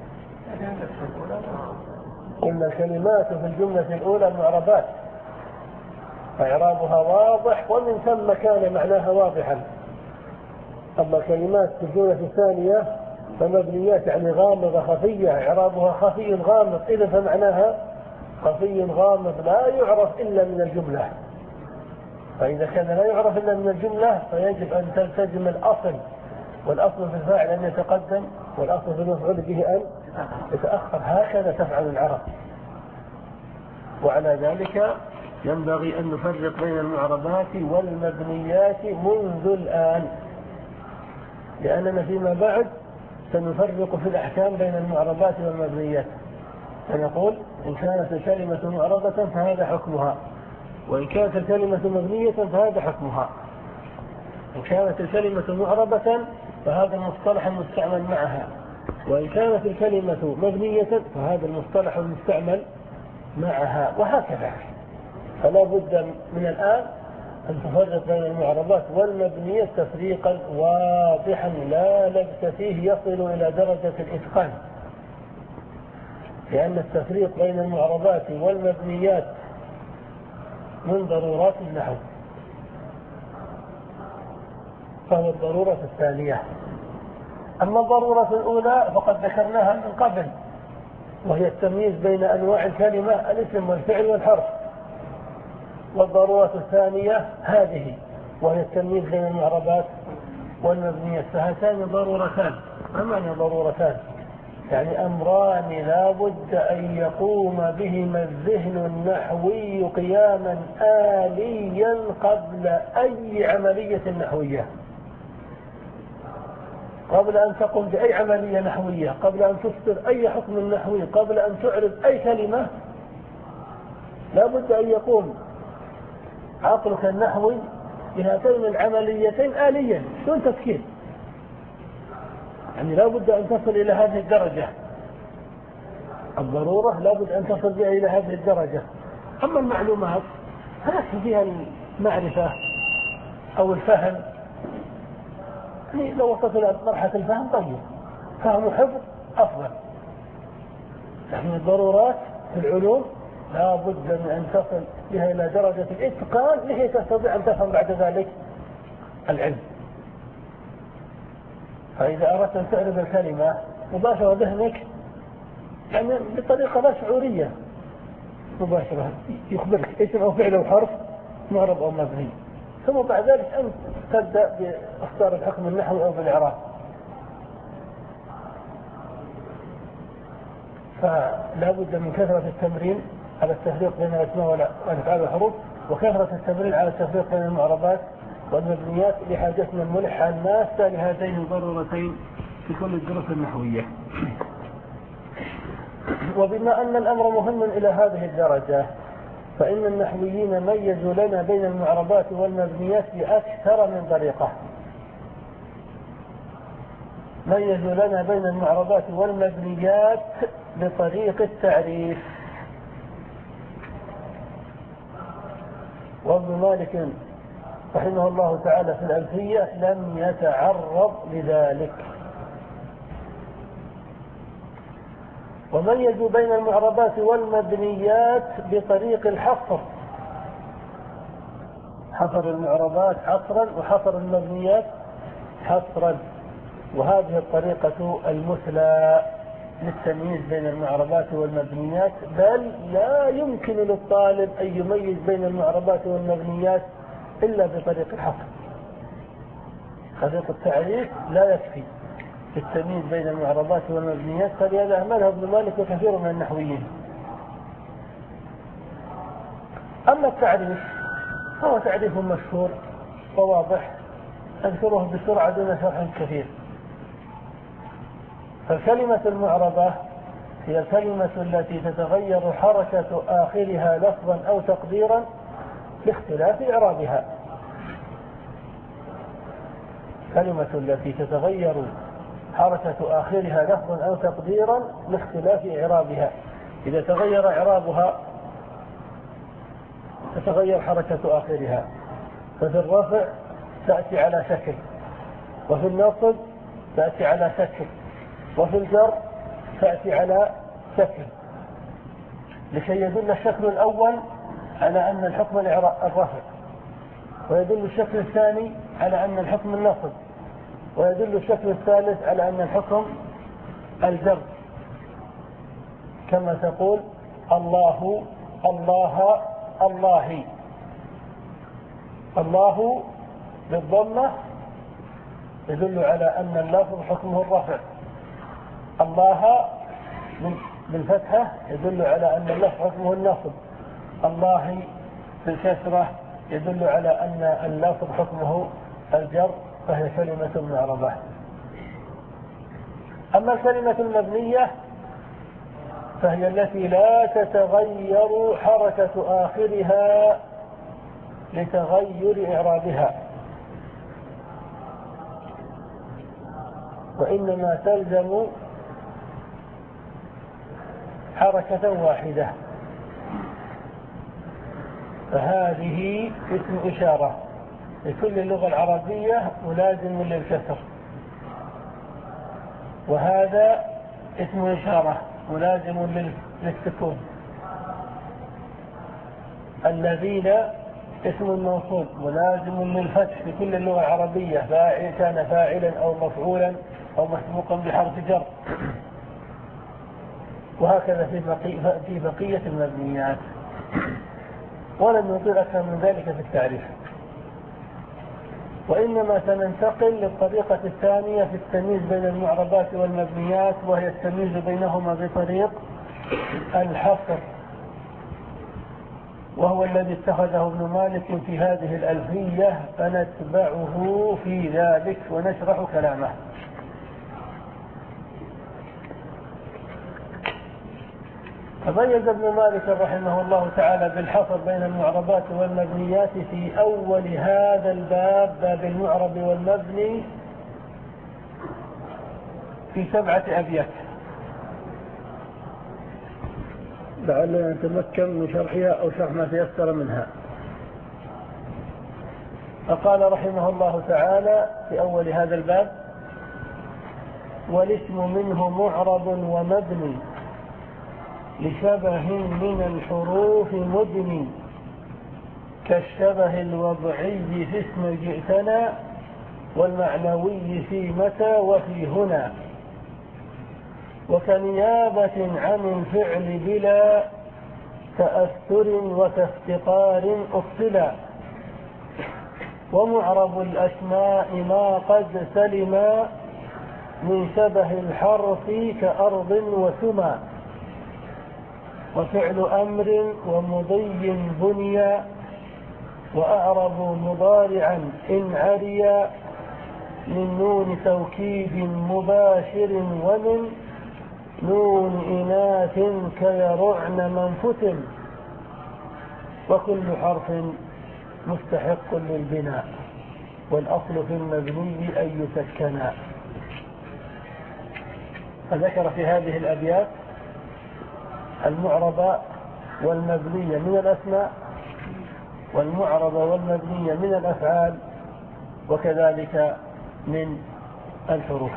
قلنا الكلمات في الجملة الأولى معربات فإعرابها واضح ومن ثم كان معناها واضحا. أما كلمات في الجملة الثانية فمبنيات يعني غامضة خفية، إعرابها خفي غامض، إذا فمعناها خفي غامض لا يعرف إلا من الجملة. فإذا كان لا يعرف إلا من الجملة فيجب أن تلتزم الأصل، والأصل في الفاعل أن يتقدم والأصل في المفعول به أن يتأخر. هكذا تفعل العرب. وعلى ذلك ينبغي أن نفرق بين المعربات والمبنيات منذ الآن، لأننا فيما بعد سنفرق في الأحكام بين المعربات والمبنيات، فنقول إن كانت الكلمة معربة فهذا حكمها، وإن كانت الكلمة مبنية فهذا حكمها. إن كانت الكلمة معربة فهذا المصطلح المستعمل معها، وإن كانت الكلمة مبنية فهذا المصطلح المستعمل معها، وهكذا. فلا بد من الآن أن تفرق بين المعربات والمبنية تفريقا واضحا لا لبس فيه يصل إلى درجة الإتقان، لأن التفريق بين المعربات والمبنيات من ضرورات النحو، فهو الضرورة الثانية. أما الضرورة الأولى فقد ذكرناها من قبل، وهي التمييز بين أنواع الكلمة الاسم والفعل والحرف. والضرورة الثانية هذه، وهي التمييز بين المعربات والمبنيات. فهاتان ضرورتان. ما معنى ضرورتان؟ يعني أمران لا بد أن يقوم بهما الذهن النحوي قياما آليا قبل أي عملية نحوية، قبل أن تقوم بأي عملية نحوية، قبل أن تصدر أي حكم نحوي، قبل أن تعرض أي كلمة، لا بد أن يقوم عقلك النحوي بهاتين العمليتين آليا دون تفكير. يعني لا بد أن تصل إلى هذه الدرجة. الضرورة لا بد أن تصل بها إلى هذه الدرجة. أما المعلومات فنحن فيها المعرفة أو الفهم، يعني لو وصلت إلى مرحلة الفهم طيب، فهم حفظ أفضل. يعني الضرورات في العلوم لا بد من أن تصل بها إلى درجة الإتقان لكي تستطيع أن تفهم بعد ذلك العلم. فإذا أردت أن تعرف الكلمة مباشرة ذهنك يعني بطريقة لا شعورية مباشرة يخبرك اسم أو فعل أو حرف معرب أو مبني، ثم بعد ذلك أنت تبدأ باختيار الحكم النحوي أو بالإعراب. فلا بد من كثرة التمرين على التفريق بين الأسماء والأفعال والحروف، وكثرة التمرين على التفريق بين المعربات والمبنيات لحاجتنا الملحة الماسة لهاتين الضرورتين في كل الدروس النحوية. وبما أن الأمر مهم إلى هذه الدرجة فإن النحويين ميزوا لنا بين المعربات والمبنيات بأكثر من طريقة. ميزوا لنا بين المعربات والمبنيات بطريق التعريف. وابن مالك رحمه الله تعالى في الألفية لم يتعرض لذلك. وميزوا بين المعربات والمبنيات بطريق الحصر. حصر المعربات حصرا وحصر المبنيات حصرا، وهذه الطريقة المثلى للتمييز بين المعربات والمبنيات، بل لا يمكن للطالب أن يميز بين المعربات والمبنيات إلا بطريق الحصر. طريق التعريف لا يكفي في التمييز بين المعربات والمبنيات، فلهذا أهملها ابن مالك وكثير من النحويين. أما التعريف فهو تعريف مشهور وواضح أذكره بسرعة دون شرح كثير. فالكلمة المعربة هي الكلمة التي تتغير حركة آخرها لفظا أو تقديرا باختلاف إعرابها. كلمة التي تتغير حركة آخرها لفظا أو تقديرا باختلاف إعرابها. إذا تغير إعرابها تتغير حركة آخرها، ففي الرفع تأتي على شكل، وفي النصب تأتي على شكل، وفي الجر تأتي على شكل، لكي يدل الشكل الأول على أن الحكم الرفع، ويدل الشكل الثاني على أن الحكم النصب، ويدل الشكل الثالث على أن الحكم الجر. كما تقول الله الله الله. الله بالضمة يدل على أن اللفظ حكمه الرفع، الله بالفتحة يدل على أن اللفظ حكمه النصب، الله بالكسرة يدل على أن اللفظ حكمه الجر، فهي كلمة معربة. أما الكلمة المبنية فهي التي لا تتغير حركة آخرها لتغير إعرابها، وإنما تلزم حركة واحدة، فهذه اسم إشارة لكل اللغة العربية ملازم للكسر، وهذا اسم إشارة ملازم للسكون. الذين اسم موصول ملازم للفتح في كل اللغة العربية، فاعل كان فاعلا أو مفعولا أو مسبوقا بحرف جر، وهكذا في بقية, في بقية المبنيات، ولم يطيل أكثر من ذلك في التعريف. وإنما سننتقل للطريقة الثانية في التمييز بين المعربات والمبنيات، وهي التمييز بينهما بطريق الحصر، وهو الذي اتخذه ابن مالك في هذه الألفية، فنتبعه في ذلك ونشرح كلامه. تميز ابن مالك رحمه الله تعالى بالحصر بين المعربات والمبنيات في أول هذا الباب، باب المعرب والمبني، في سبعة أبيات، لعلنا نتمكن من شرحها أو شرح ما تيسر منها. فقال رحمه الله تعالى في أول هذا الباب: والاسم منه معرب ومبني لشبه من الحروف مدني، كالشبه الوضعي في اسم جئتنا، والمعنوي في متى وفي هنا، وكنيابة عن الفعل بلا تأثر وكافتقار أصلا، ومعرب الأسماء ما قد سلما من شبه الحرف كأرض وسما، وفعل أمر ومضي بنيا، وأعرب مضارعا إن عريا، من نون توكيد مباشر ومن نون إناث كيرعن من فتن، وكل حرف مستحق للبناء، والأصل في المبني أن يسكنا. فذكر في هذه الأبيات المعرب والمبني من الأسماء، والمعرب والمبني من الأفعال، وكذلك من الحروف.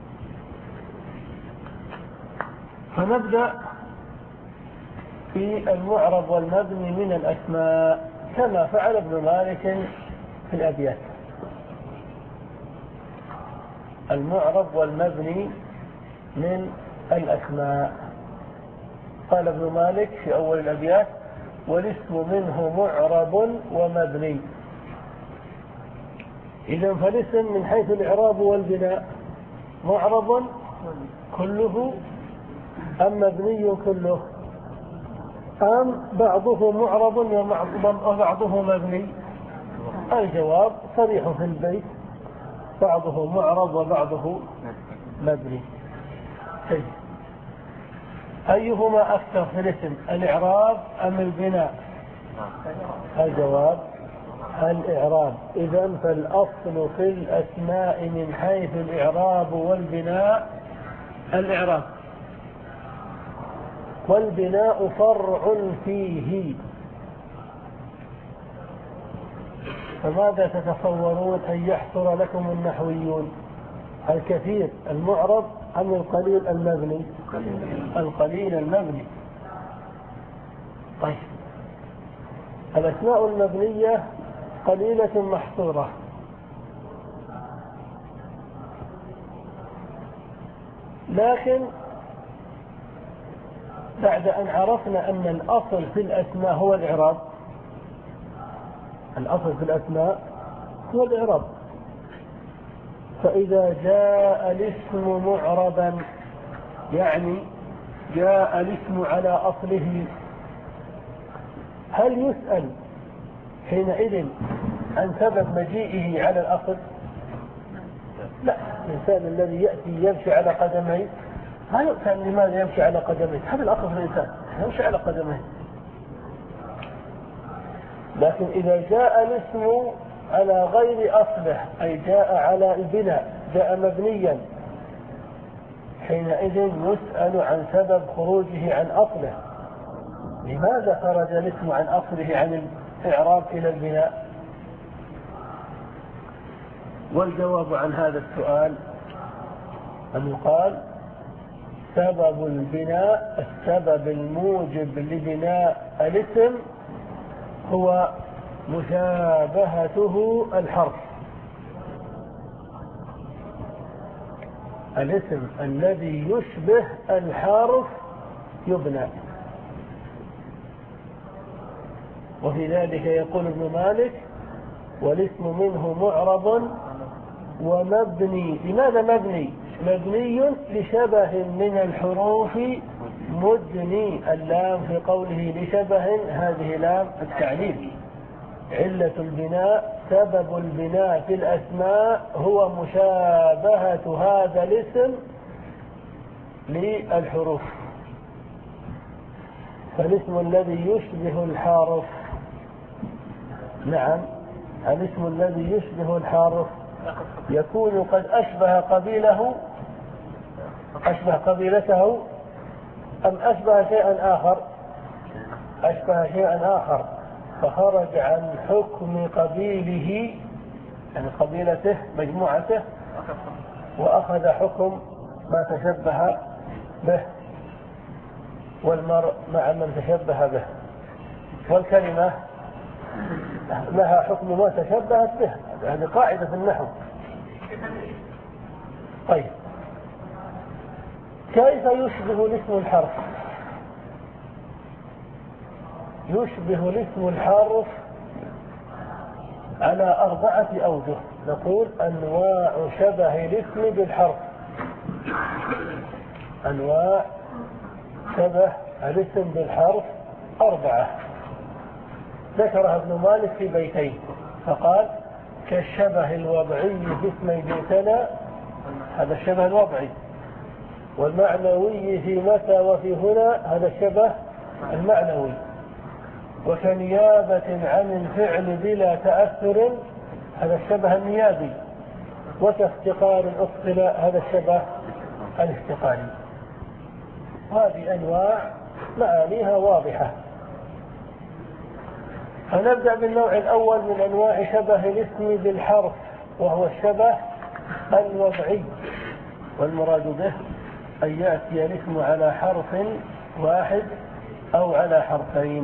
فنبدأ في المعرب والمبني من الأسماء كما فعل ابن مالك في الأبيات. المعرب والمبني من الأسماء، قال ابن مالك في أول الأبيات: والاسم منه معرب ومبني. إذن فالاسم من حيث الإعراب والبناء معرب كله أم مبني كله، أم بعضه معرب وبعضه مبني؟ الجواب صريح في البيت: بعضه معرب وبعضه مبني. أيهما أكثر في الاسم، الإعراب أم البناء؟ الجواب الإعراب. إذن فالأصل في الأسماء من حيث الإعراب والبناء الإعراب، والبناء فرع فيه. فماذا تتصورون أن يحصر لكم النحويون؟ الكثير المعرب أم القليل المبني؟ القليل المبني. طيب، الأسماء المبنية قليلة محصورة، لكن بعد أن عرفنا أن الأصل في الأسماء هو الإعراب، الأصل في الأسماء هو الإعراب، فإذا جاء الاسم معربا يعني جاء الاسم على أصله، هل يسأل حينئذ عن سبب مجيئه على الأصل؟ لا. الإنسان الذي يأتي يمشي على قدميه ما يسأل لماذا يمشي على قدميه، هذا الأصل في الإنسان يمشي على قدميه. لكن إذا جاء الاسم على غير أصله، أي جاء على البناء، جاء مبنيا، حينئذ يسأل عن سبب خروجه عن أصله. لماذا خرج الاسم عن أصله عن الإعراب إلى البناء؟ والجواب عن هذا السؤال أن يقال سبب البناء، السبب الموجب لبناء الاسم هو مشابهته الحرف. الاسم الذي يشبه الحرف يبنى. وفي ذلك يقول ابن مالك والاسم منه معرب ومبني. لماذا مبني؟ مبني لشبه من الحروف مدني. اللام في قوله لشبه هذه لام التعليل. علة البناء، سبب البناء في الأسماء هو مشابهة هذا الاسم للحروف. فالاسم الذي يشبه الحرف، نعم الاسم الذي يشبه الحرف يكون قد أشبه قبيله، أشبه قبيلته، أم أشبه شيئا آخر، أشبه شيئا آخر فخرج عن حكم قبيله، يعني قبيلته مجموعته، وأخذ حكم ما تشبه به، والمرء مع من تشبه به، والكلمة لها حكم ما تشبهت به. هذه قاعدة في النحو. طيب كيف يشبه الاسم الحرف؟ يشبه الاسم الحرف على أربعة أوجه. نقول أنواع شبه الاسم بالحرف. أنواع شبه الاسم بالحرف أربعة ذكرها ابن مالك في بيتين، فقال كالشبه الوضعي في اسمي جئتنا، هذا الشبه الوضعي، والمعنوي في متى وفي هنا، هذا الشبه المعنوي، وكنيابة عن الفعل بلا تأثر، هذا الشبه النيابي، وكافتقار الاصطلاء، هذا الشبه الافتقاري. هذه أنواع معانيها واضحة. فنبدأ بالنوع الأول من أنواع شبه الاسم بالحرف، وهو الشبه الوضعي. والمراد به أن يأتي الاسم على حرف واحد أو على حرفين.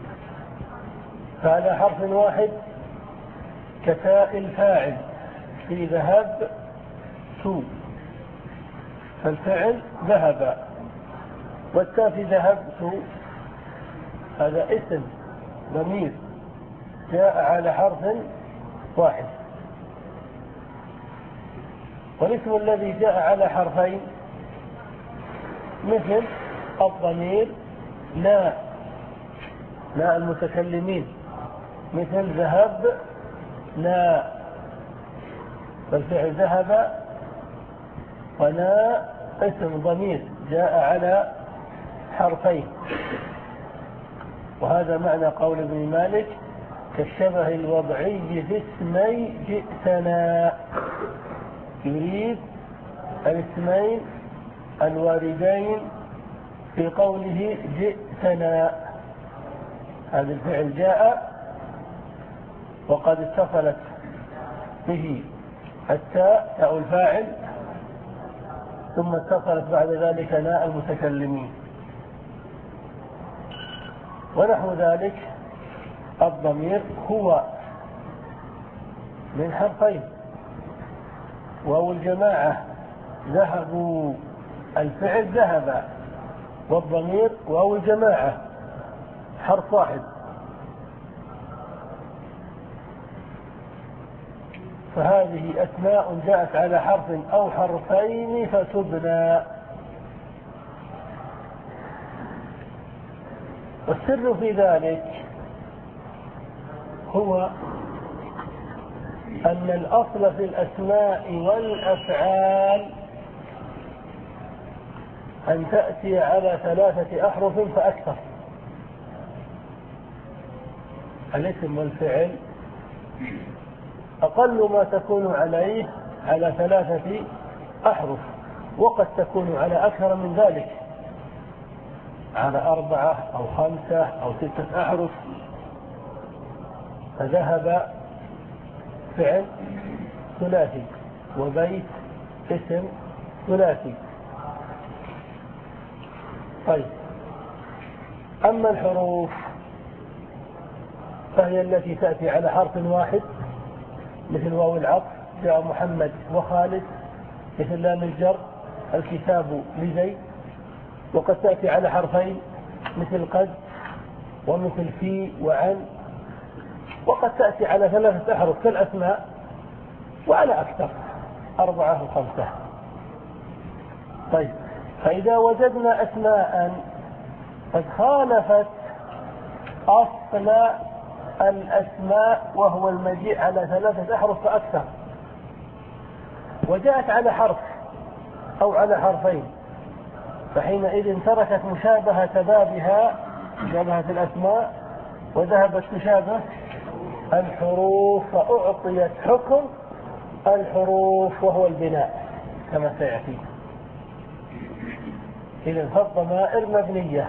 فعلى حرف واحد كتاء الفاعل في ذهب سوء، فالفعل ذهب، والتاء في ذهبت هذا اسم ضمير جاء على حرف واحد. والاسم الذي جاء على حرفين مثل الضمير لا لا المتكلمين، مثل ذهب لا، فالفعل ذهب، ولا اسم ضمير جاء على حرفين. وهذا معنى قول ابن مالك كالشبه الوضعي في اسمي جئتنا، يريد الاسمين الواردين في قوله جئتنا. هذا الفعل جاء وقد اتصلت به التاء، تاء الفاعل، ثم اتصلت بعد ذلك ناء المتكلمين. ونحو ذلك الضمير هو من حرفين، واو الجماعة ذهبوا، الفعل ذهب، والضمير واو الجماعة حرف واحد. فهذه أسماء جاءت على حرف أو حرفين فتبنى. والسر في ذلك هو أن الأصل في الأسماء والأفعال أن تأتي على ثلاثة أحرف فأكثر. الاسم والفعل أقل ما تكون عليه على ثلاثة أحرف، وقد تكون على أكثر من ذلك، على أربعة أو خمسة أو ستة أحرف. فذهب فعل ثلاثي، وبيت اسم ثلاثي. طيب، أما الحروف فهي التي تأتي على حرف واحد مثل واو العطف جاء محمد وخالد، مثل لام الجر الكتاب لزيد. وقد تأتي على حرفين مثل قد ومثل في وعن. وقد تأتي على ثلاثة أحرف كالأسماء، وعلى أكثر أربعة وخمسة. طيب، فإذا وجدنا أسماء قد خالفت أصل الأسماء وهو المجيء على ثلاثة أحرف فأكثر، وجاءت على حرف أو على حرفين، فحينئذ تركت مشابهة بابها، مشابهة الأسماء، وذهبت تشابه الحروف، فأعطيت حكم الحروف وهو البناء كما سيأتي. إذن فالضمائر مبنية،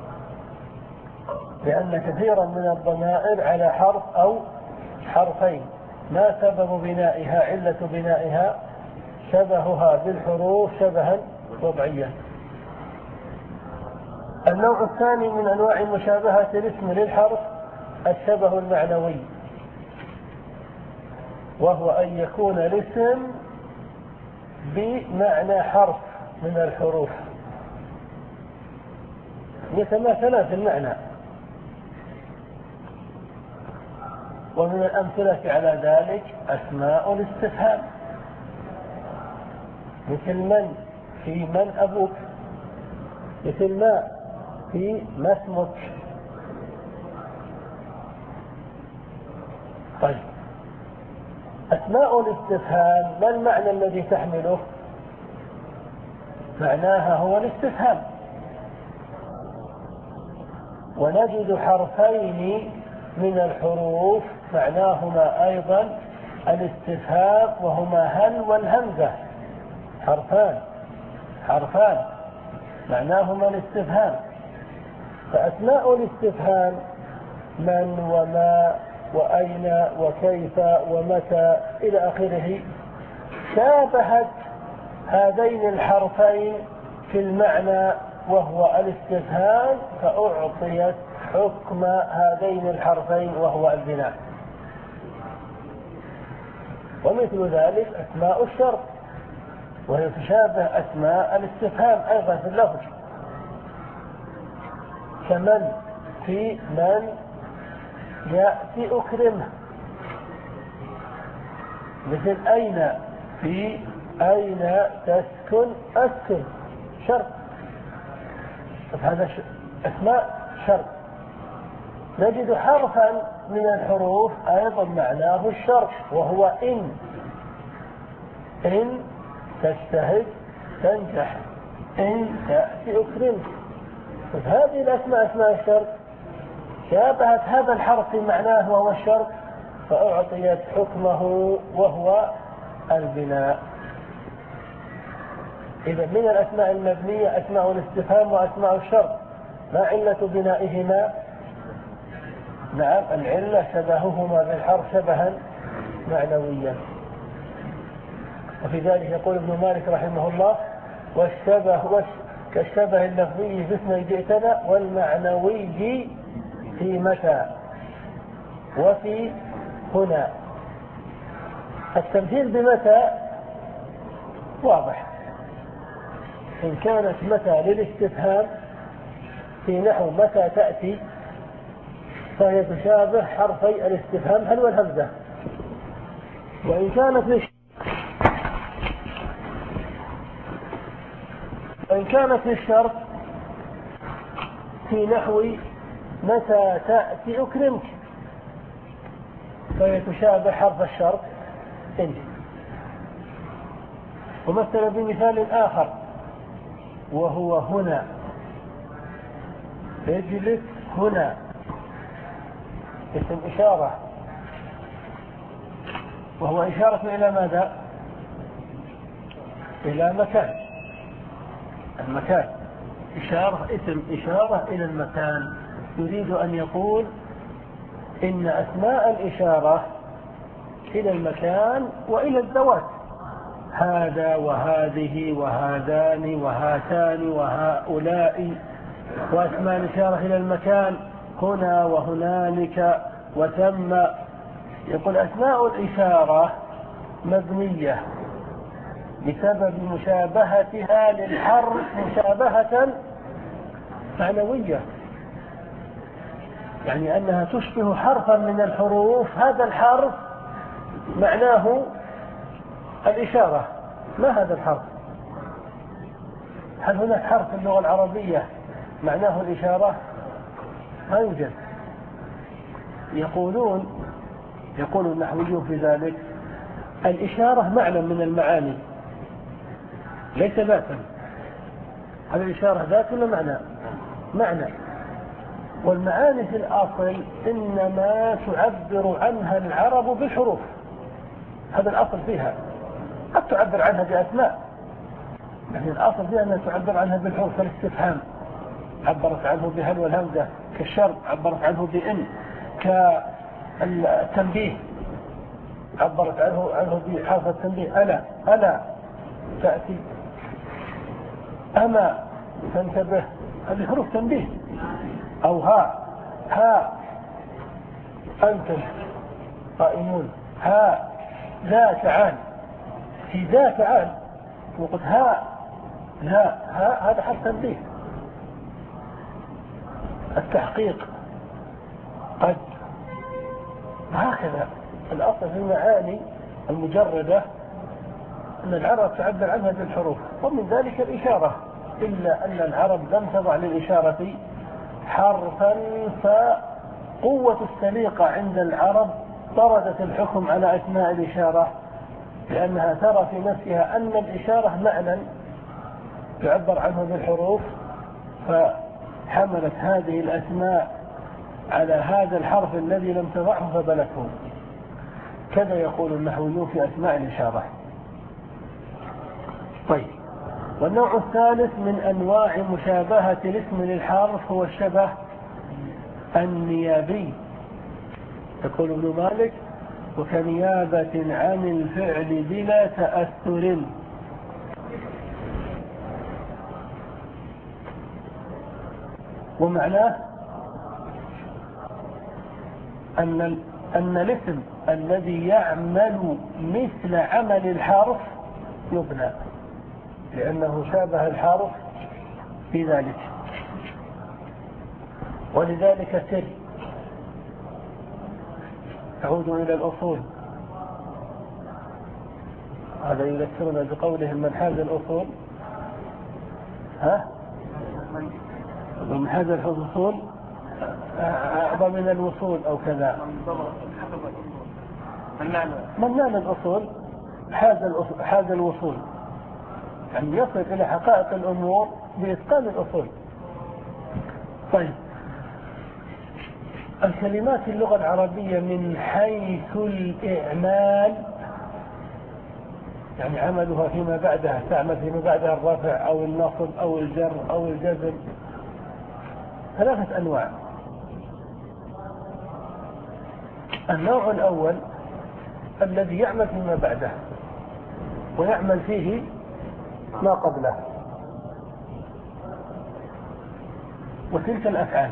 لأن كثيرا من الضمائر على حرف أو حرفين. ما سبب بنائها؟ علة بنائها شبهها بالحروف شبها وضعيا. النوع الثاني من أنواع مشابهة الاسم للحرف الشبه المعنوي، وهو أن يكون الاسم بمعنى حرف من الحروف يتماثلا في المعنى. ومن الأمثلة على ذلك أسماء الاستفهام، مثل من في من أبوك، مثل ما في ما اسمك. طيب، أسماء الاستفهام ما المعنى الذي تحمله؟ معناها هو الاستفهام، ونجد حرفين من الحروف معناهما أيضا الاستفهام، وهما هل والهمزة. حرفان حرفان معناهما الاستفهام. فأسماء الاستفهام من وما وأين وكيف ومتى إلى آخره شابهت هذين الحرفين في المعنى وهو الاستفهام، فأعطيت حكم هذين الحرفين وهو البناء. ومثل ذلك أسماء الشرط، وهي تشابه أسماء الاستفهام أيضا في اللفظ، كمن في من يأتي أكرمه، مثل أين في أين تسكن أسكن، شرط. هذا أسماء شرط. نجد حرفا من الحروف أيضا معناه الشرط، وهو إن. إن تجتهد تنجح، إن تأتي أكرمك. هذه الأسماء أسماء الشرط شابهت هذا الحرف في معناه وهو الشرط، فأعطيت حكمه وهو البناء. إذا من الأسماء المبنية أسماء الاستفهام وأسماء الشرط. ما علة بنائهما؟ نعم، العلة شبههما بالحرف شبها معنويا. وفي ذلك يقول ابن مالك رحمه الله: والشبه كالشبه اللفظي في اسم جئتنا، والمعنوي في متى وفي هنا. التمثيل بمتى واضح. إن كانت متى للاستفهام في نحو متى تأتي، فهي تشابه حرفي الاستفهام هل والهمزة. وإن كانت للشرط وإن كانت للشرط في نحو متى تأتي أكرمك، فهي تشابه حرف الشرط إن. ومثل بمثال آخر وهو هنا، اجلس هنا. اسم إشارة، وهو إشارة إلى ماذا؟ إلى مكان. المكان إشارة، اسم إشارة إلى المكان. يريد أن يقول إن أسماء الإشارة إلى المكان وإلى الذوات، هذا وهذه وهذان وهاتان وهؤلاء، وأسماء الإشارة إلى المكان هنا وهنالك وثم. يقول أسماء الإشارة مبنية بسبب مشابهتها للحرف مشابهة معنوية، يعني أنها تشبه حرفا من الحروف، هذا الحرف معناه الإشارة. ما هذا الحرف؟ هل هناك حرف في اللغة العربية معناه الإشارة؟ ما يوجد. يقولون يقول النحويون في ذلك الإشارة معنى من المعاني ليس ذاتا. هل الإشارة ذات ولا معنى؟ معنى. والمعاني في الأصل إنما تعبر عنها العرب بالحروف، هذا الأصل فيها. قد تعبر عنها بأسماء، يعني الأصل فيها أنها تعبر عنها بالحروف، كالاستفهام عبرت عنه بهل والهمزة، كالشرط عبرت عنه بإن، كالتنبيه عبرت عنه عنه بحرف التنبيه، ألا ألا تأتي، أما تنتبه، هذه حروف تنبيه. أو ها ها أنتم قائمون، ها لا تعال، في ذا تعال، وقلت ها لا، ها هذا حرف تنبيه. التحقيق قد، هكذا الأصل في المعاني المجردة أن العرب تعبر عنها بالحروف، ومن ذلك الإشارة، إلا أن العرب لم تضع للإشارة حرفا، فقوة السليقة عند العرب طردت الحكم على أسماء الإشارة، لأنها ترى في نفسها أن الإشارة معنى تعبر عنه بالحروف، فحملت هذه الأسماء على هذا الحرف الذي لم تضعه فبلته. كذا يقول النحويون في أسماء الإشارة. طيب، والنوع الثالث من أنواع مشابهة الاسم للحرف هو الشبه النيابي. يقول ابن مالك: وكنيابة عن الفعل بلا تأثر. ومعناه أن أن الاسم الذي يعمل مثل عمل الحرف يبنى، لأنه شابه الحرف في ذلك. ولذلك سر تعود إلى الأصول. هذا يذكرنا بقولهم: من حاز الأصول ها ومن حاز الأصول أعظم من الوصول أو كذا. من نال الأصول حاز الوصول، يعني يصل إلى حقائق الأمور بإتقان الأصول. طيب، الكلمات في اللغة العربية من حيث الإعمال، يعني عملها فيما بعدها، تعمل فيما بعدها الرفع أو النصب أو الجر أو الجزم، ثلاثة أنواع. النوع الأول الذي يعمل فيما بعده ويعمل فيه ما قبله، وتلك الأفعال.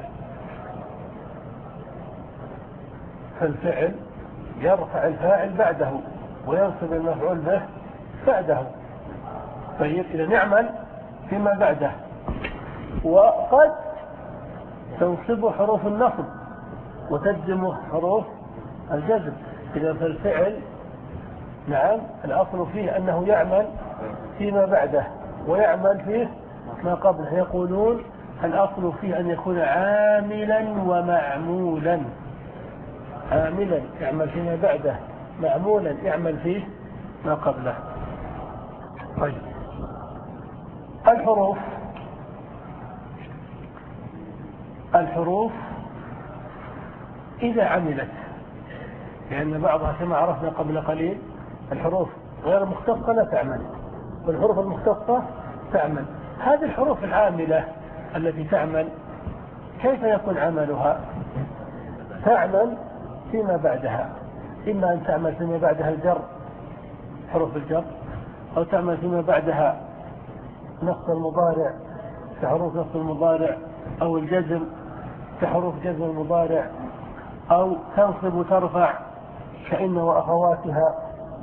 فالفعل يرفع الفاعل بعده وينصب المفعول به بعده. طيب، إذا نعمل فيما بعده، وقد تنصب حروف النصب وتجزم حروف الجزم. إذا فالفعل نعم الأصل فيه أنه يعمل فيما بعده ويعمل فيه ما قبله. يقولون الأصل فيه أن يكون عاملا ومعمولا. عاملا يعمل فيما بعده، معمولا يعمل فيه ما قبله. طيب، الحروف الحروف إذا عملت، لأن بعضها كما عرفنا قبل قليل الحروف غير المختصة لا تعمل، والحروف المختصة تعمل. هذه الحروف العاملة التي تعمل كيف يكون عملها؟ تعمل فيما بعدها، إما أن تعمل فيما بعدها الجر، حروف الجر، أو تعمل فيما بعدها نص المضارع كحروف نص المضارع، أو الجزم كحروف جزم المضارع، أو تنصب وترفع كإن وأخواتها،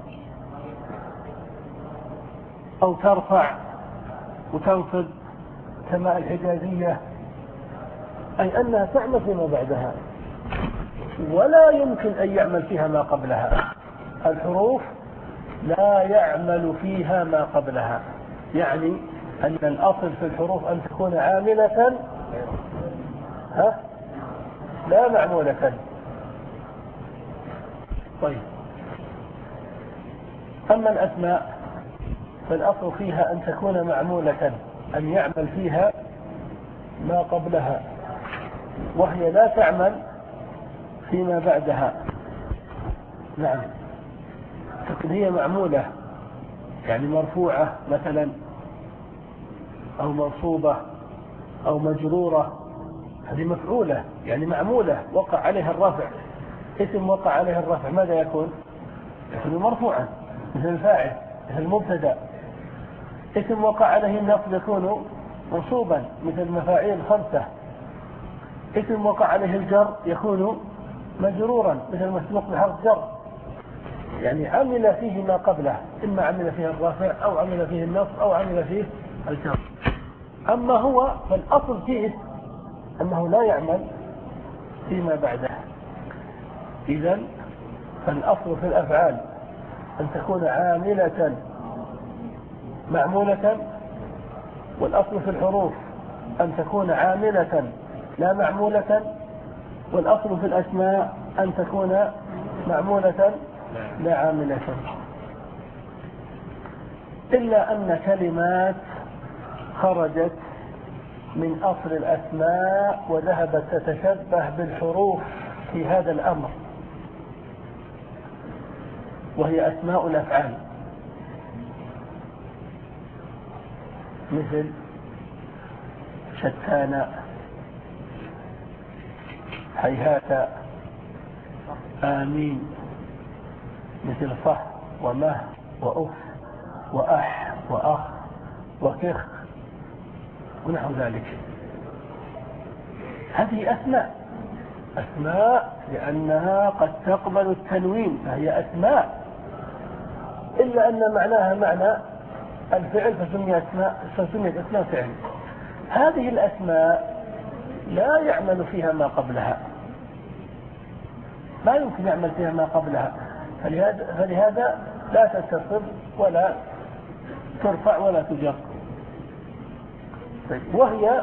أو ترفع وتنصب كما الحجازية، أي أنها تعمل فيما بعدها ولا يمكن أن يعمل فيها ما قبلها. الحروف لا يعمل فيها ما قبلها، يعني أن الأصل في الحروف أن تكون عاملة ها لا معمولة. طيب، أما الأسماء فالأصل فيها أن تكون معمولة، أن يعمل فيها ما قبلها، وهي لا تعمل فيما بعدها. نعم، لكن هي معمولة، يعني مرفوعة مثلا، أو منصوبة، أو مجرورة، هذه مفعولة يعني معمولة وقع عليها الرفع. اسم وقع عليها الرفع ماذا يكون؟ يكون مرفوعا مثل الفاعل، مثل المبتدا. اسم وقع عليه النصب يكون منصوبا مثل المفاعيل الخمسة. اسم وقع عليه الجر يكون مجرورا مثل مسبوق بحرف جر، يعني عمل فيه ما قبله، إما عمل فيه الرافع أو عمل فيه النصب أو عمل فيه الجر. أما هو فالأصل فيه أنه لا يعمل فيما بعده. إذن فالأصل في الأفعال أن تكون عاملة معمولة، والأصل في الحروف أن تكون عاملة لا معمولة، والأصل في الأسماء أن تكون معمولة لا عاملة. إلا أن كلمات خرجت من أصل الأسماء وذهبت تتشبه بالحروف في هذا الأمر، وهي أسماء الأفعال، مثل شتان، هيهات، آمين، مثل صح ومه وأف وأح وأخ وكخ ونحو ذلك. هذه أسماء أسماء لأنها قد تقبل التنوين، فهي أسماء، إلا أن معناها معنى الفعل فسميت أسماء فسميت أسماء فعل. هذه الأسماء لا يعمل فيها ما قبلها، لا يمكن يعمل فيها ما قبلها، فلهذا, فلهذا لا تتصل ولا ترفع ولا تجر. وهي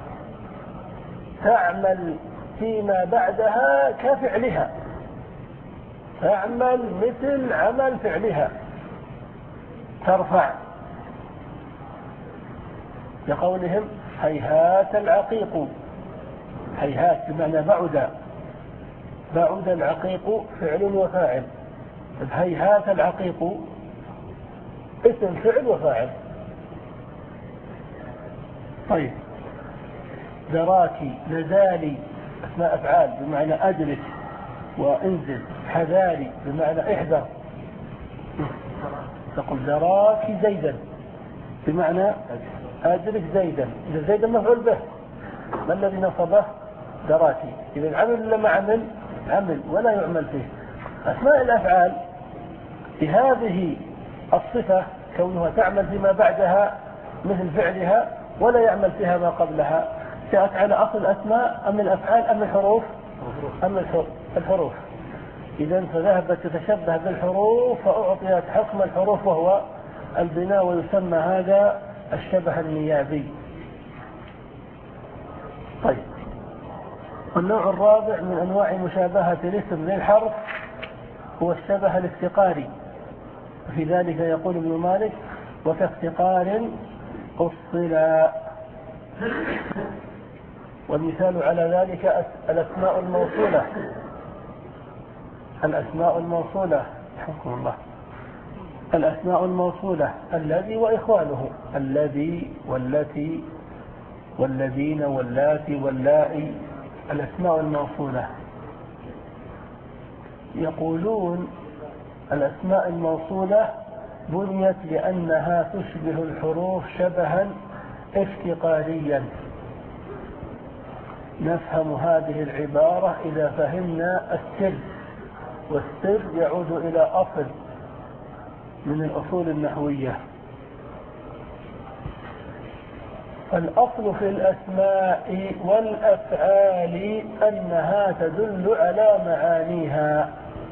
تعمل فيما بعدها كفعلها، تعمل مثل عمل فعلها، ترفع لقولهم هيهات العقيق. هيهات بمعنى بعد، بعد العقيق فعل وفاعل. هيهات العقيق اسم فعل وفاعل. طيب، دراكي، نزالي اسماء افعال بمعنى ادرك وانزل. حذاري بمعنى احذر. تقول دراكي زيدا بمعنى ادرك زيدا، اذا زيدا مفعول به، ما الذي نصبه؟ دراكي. اذا العمل لما عمل عمل ولا يعمل فيه. اسماء الافعال بهذه الصفة كونها تعمل فيما بعدها مثل فعلها ولا يعمل فيها ما قبلها، جاءت على أصل الأسماء أم الأفعال أم الحروف؟ أم الحروف. إذن فذهبت تتشبه بالحروف فأعطيت حكم الحروف وهو البناء، ويسمى هذا الشبه النيابي. طيب، والنوع الرابع من أنواع مشابهة الاسم للحرف هو الشبه الافتقاري. في ذلك يقول ابن مالك: وكافتقار أصلا. والمثال على ذلك الأسماء الموصولة الأسماء الموصولة حكم الله الأسماء الموصولة الذي وإخوانه الذي والتي والذين واللاتي واللائي الأسماء الموصولة. يقولون الأسماء الموصولة بنيت لأنها تشبه الحروف شبها افتقاريا. نفهم هذه العبارة إذا فهمنا السر، والسر يعود إلى أصل من الأصول النحوية. الأصل في الأسماء والأفعال أنها تدل على معانيها.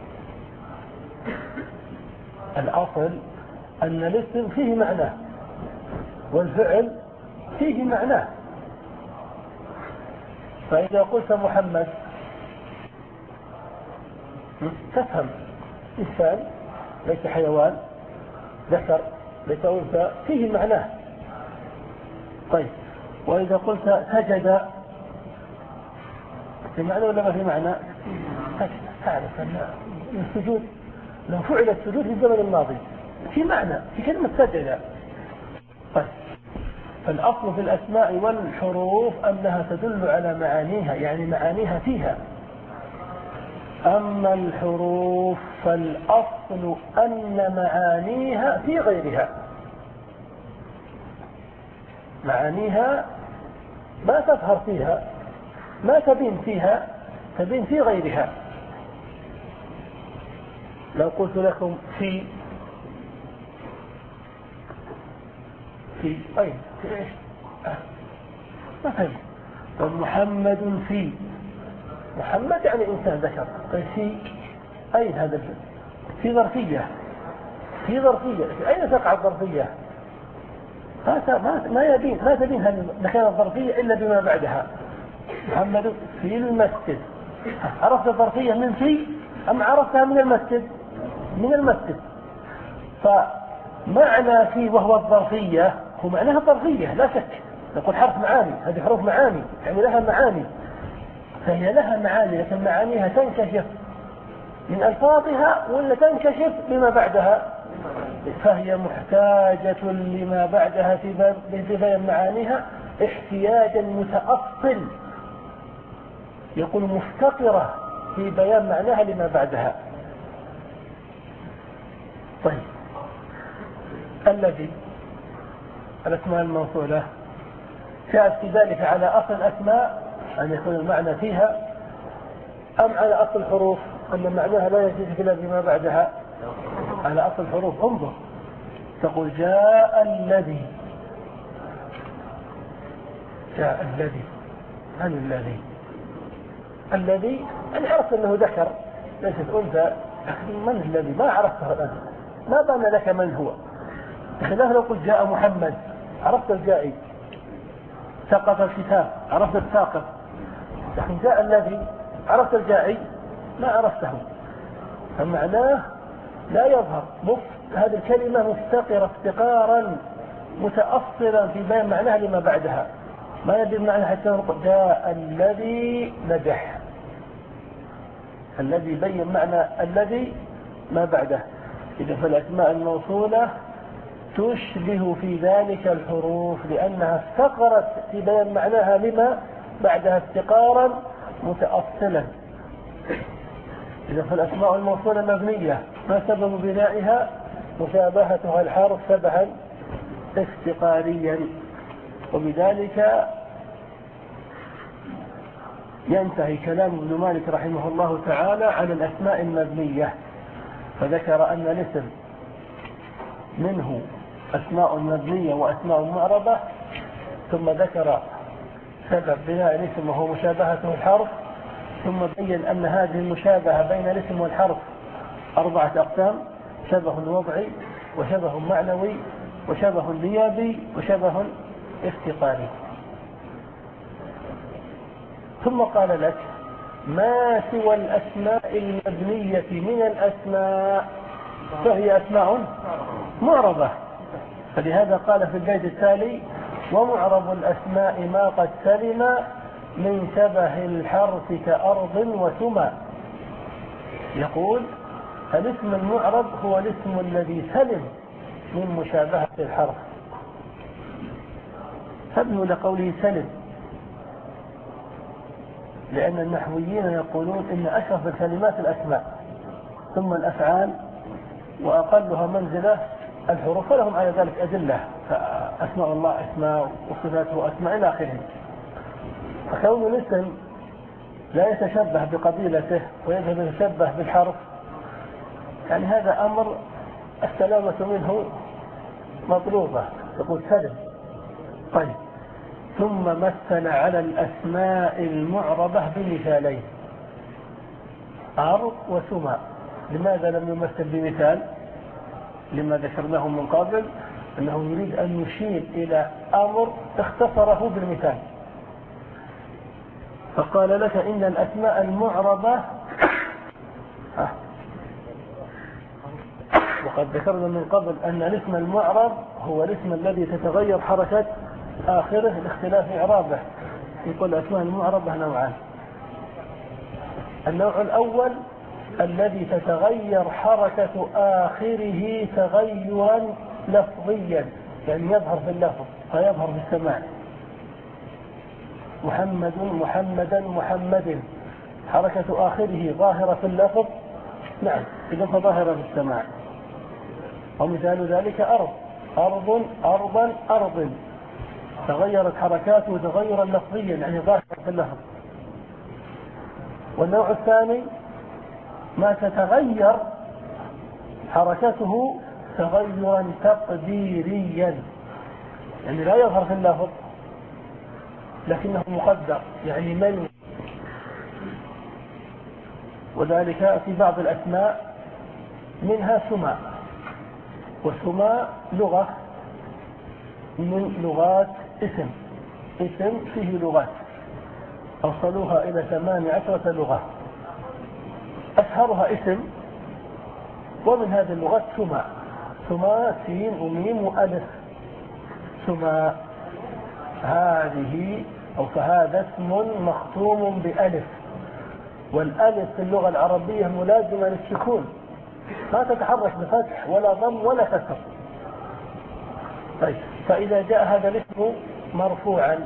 الأصل أن الاسم فيه معنى والفعل فيه معنى. فإذا قلت محمد تفهم إنسان ليس حيوان، ذكر ليس أنثى، فيه معناه. طيب، وإذا قلت سجد في معنى ولا ما في معنى؟ تعرف أن السجود لو فعل السجود في الزمن الماضي في معنى، في كلمة سجد. طيب، فالأصل في الأسماء والحروف أنها تدل على معانيها، يعني معانيها فيها. أما الحروف فالأصل أن معانيها في غيرها، معانيها ما تظهر فيها، ما تبين فيها، تبين في غيرها. لو قلت لكم في في أين في إيش ما فهم. ومحمد في محمد يعني إنسان ذكر. طيب في أين هذا الفعل؟ في ظرفية، في ظرفية. أين تقع الظرفية؟ ما ما يبين ما تبين هذه مكان الظرفية إلا بما بعدها. محمد في المسجد. عرفت الظرفية من في أم عرفتها من المسجد؟ من المسجد. فمعنى في وهو الظرفية هو معناها الظرفية لا شك. نقول حرف معاني، هذه حروف معاني يعني لها معاني، فهي لها معاني، لكن معانيها تنكشف من ألفاظها ولا تنكشف بما بعدها، فهي محتاجة لما بعدها في بيان معانيها احتياجا متأصل، يقول مفتقرة في بيان معناها لما بعدها. طيب، الذي الأسماء الموصولة جاءت في ذلك على أصل الأسماء أن يكون المعنى فيها، أم على أصل الحروف أن معناها لا يزيد إلا بما بعدها؟ على أصل الحروف. انظر، تقول جاء الذي، جاء الذي، من الذي؟ الذي أنا عرفت أنه ذكر ليست أنثى، لكن من الذي ما عرفته الآن، ما بان لك من هو. بخلاف لو قلت جاء محمد عرفت الجائي، سقط الكتاب عرفت الساقط، لكن جاء الذي عرفت الجائي ما عرفته، فمعناه لا يظهر. هذه الكلمة مفتقرة افتقارا متأصلا في بيان معناها لما بعدها، ما يدل معنى حتى نقول جاء الذي نجح، الذي بين معنى الذي ما بعده. إذا فالأسماء الموصولة تشبه في ذلك الحروف لأنها افتقرت في بيان معناها لما بعدها افتقارا متأصلا. إذا فالأسماء الموصولة مبنية، ما سبب بنائها؟ مشابهتها الحرف شبها افتقاريا. وبذلك ينتهي كلام ابن مالك رحمه الله تعالى على الأسماء المبنية، فذكر أن الاسم منه أسماء مبنية وأسماء معربة، ثم ذكر سبب بناء الاسم وهو مشابهته الحرف، ثم بين أن هذه المشابهة بين الاسم والحرف أربعة أقسام: شبه وضعي، وشبه معنوي، وشبه نيابي، وشبه افتقاري. ثم قال لك ما سوى الأسماء المبنية من الأسماء فهي أسماء معربة، فلهذا قال في البيت التالي: ومعرب الأسماء ما قد سلم من شبه الحرف كأرض وسمى. يقول الاسم المعرب هو الاسم الذي سلم من مشابهة الحرف. فابنوا لقوله سلم، لأن النحويين يقولون إن أشرف الكلمات الأسماء ثم الأفعال وأقلها منزلة الحروف، ولهم على ذلك أدلة، فأسماء الله أسماء وصفاته أسماء إلى آخره. فكون الاسم لا يتشبه بقبيلته ويذهب يتشبه بالحرف، يعني هذا أمر السلامة منه مطلوبة. يقول سلم. طيب، ثم مثل على الأسماء المعربة بمثالين، أرض وسماء. لماذا لم يمثل بمثال؟ لما ذكرناه من قبل أنه يريد أن يشير إلى أمر اختصره بالمثال، فقال لك إن الأسماء المعربة وقد ذكرنا من قبل أن الاسم المعرب هو الاسم الذي تتغير حركة آخره لاختلاف إعرابه. يقول الأسماء المعربة نوعان. النوع الأول الذي تتغير حركة آخره تغيرا لفظيا، يعني يظهر في اللفظ فيظهر في السماع. محمد محمدا محمد، حركة آخره ظاهرة في اللفظ، نعم، إذا ظاهرة في السماع. ومثال ذلك أرض، أرض أرضا أرض، تغيرت حركاته تغيرا لفظيا، يعني ظاهرة في اللفظ. والنوع الثاني ما تتغير حركته تغيرا تقديريا، يعني لا يظهر في اللفظ لكنه مقدر، يعني من. وذلك في بعض الأسماء، منها سماء، وسماء لغة من لغات اسم، اسم فيه لغات أوصلوها إلى ثمان عشرة لغة، أشهرها اسم، ومن هذه اللغات سماء. سماء سين وميم وألف. سماء هذه أو فهذا اسم مختوم بألف، والألف في اللغة العربية ملازمة للسكون، ما تتحرك بفتح ولا ضم ولا كسر. طيب، فإذا جاء هذا الاسم مرفوعا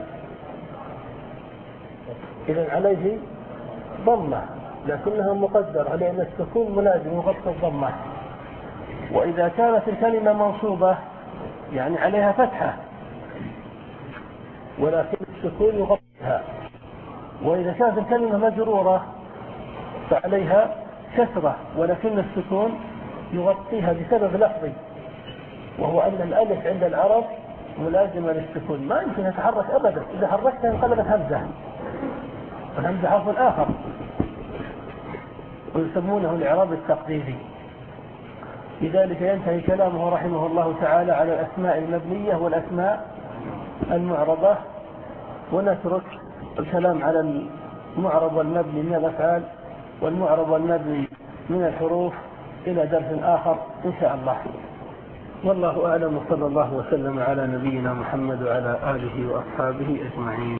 إذن عليه ضمة، لكنها مقدرة لأن السكون ملازم يغطي الضمة. وإذا كانت الكلمة منصوبة يعني عليها فتحة ولكن السكون يغطيها. وإذا كانت الكلمة مجرورة فعليها كسرة ولكن السكون يغطيها بسبب لفظي، وهو أن الألف عند العرب ملازمة للسكون، ما يمكن يتحرك أبدا، إذا حركتها انقلبت همزة، والهمزة حرف آخر ويسمونه الإعراب التقديري. لذلك ينتهي كلامه رحمه الله تعالى على الأسماء المبنية والأسماء المعربة، ونترك الكلام على المعرب والمبني من الأفعال والمعرب والمبني من الحروف إلى درس آخر إن شاء الله. والله أعلم، وصلى الله وسلم على نبينا محمد وعلى آله وأصحابه أجمعين.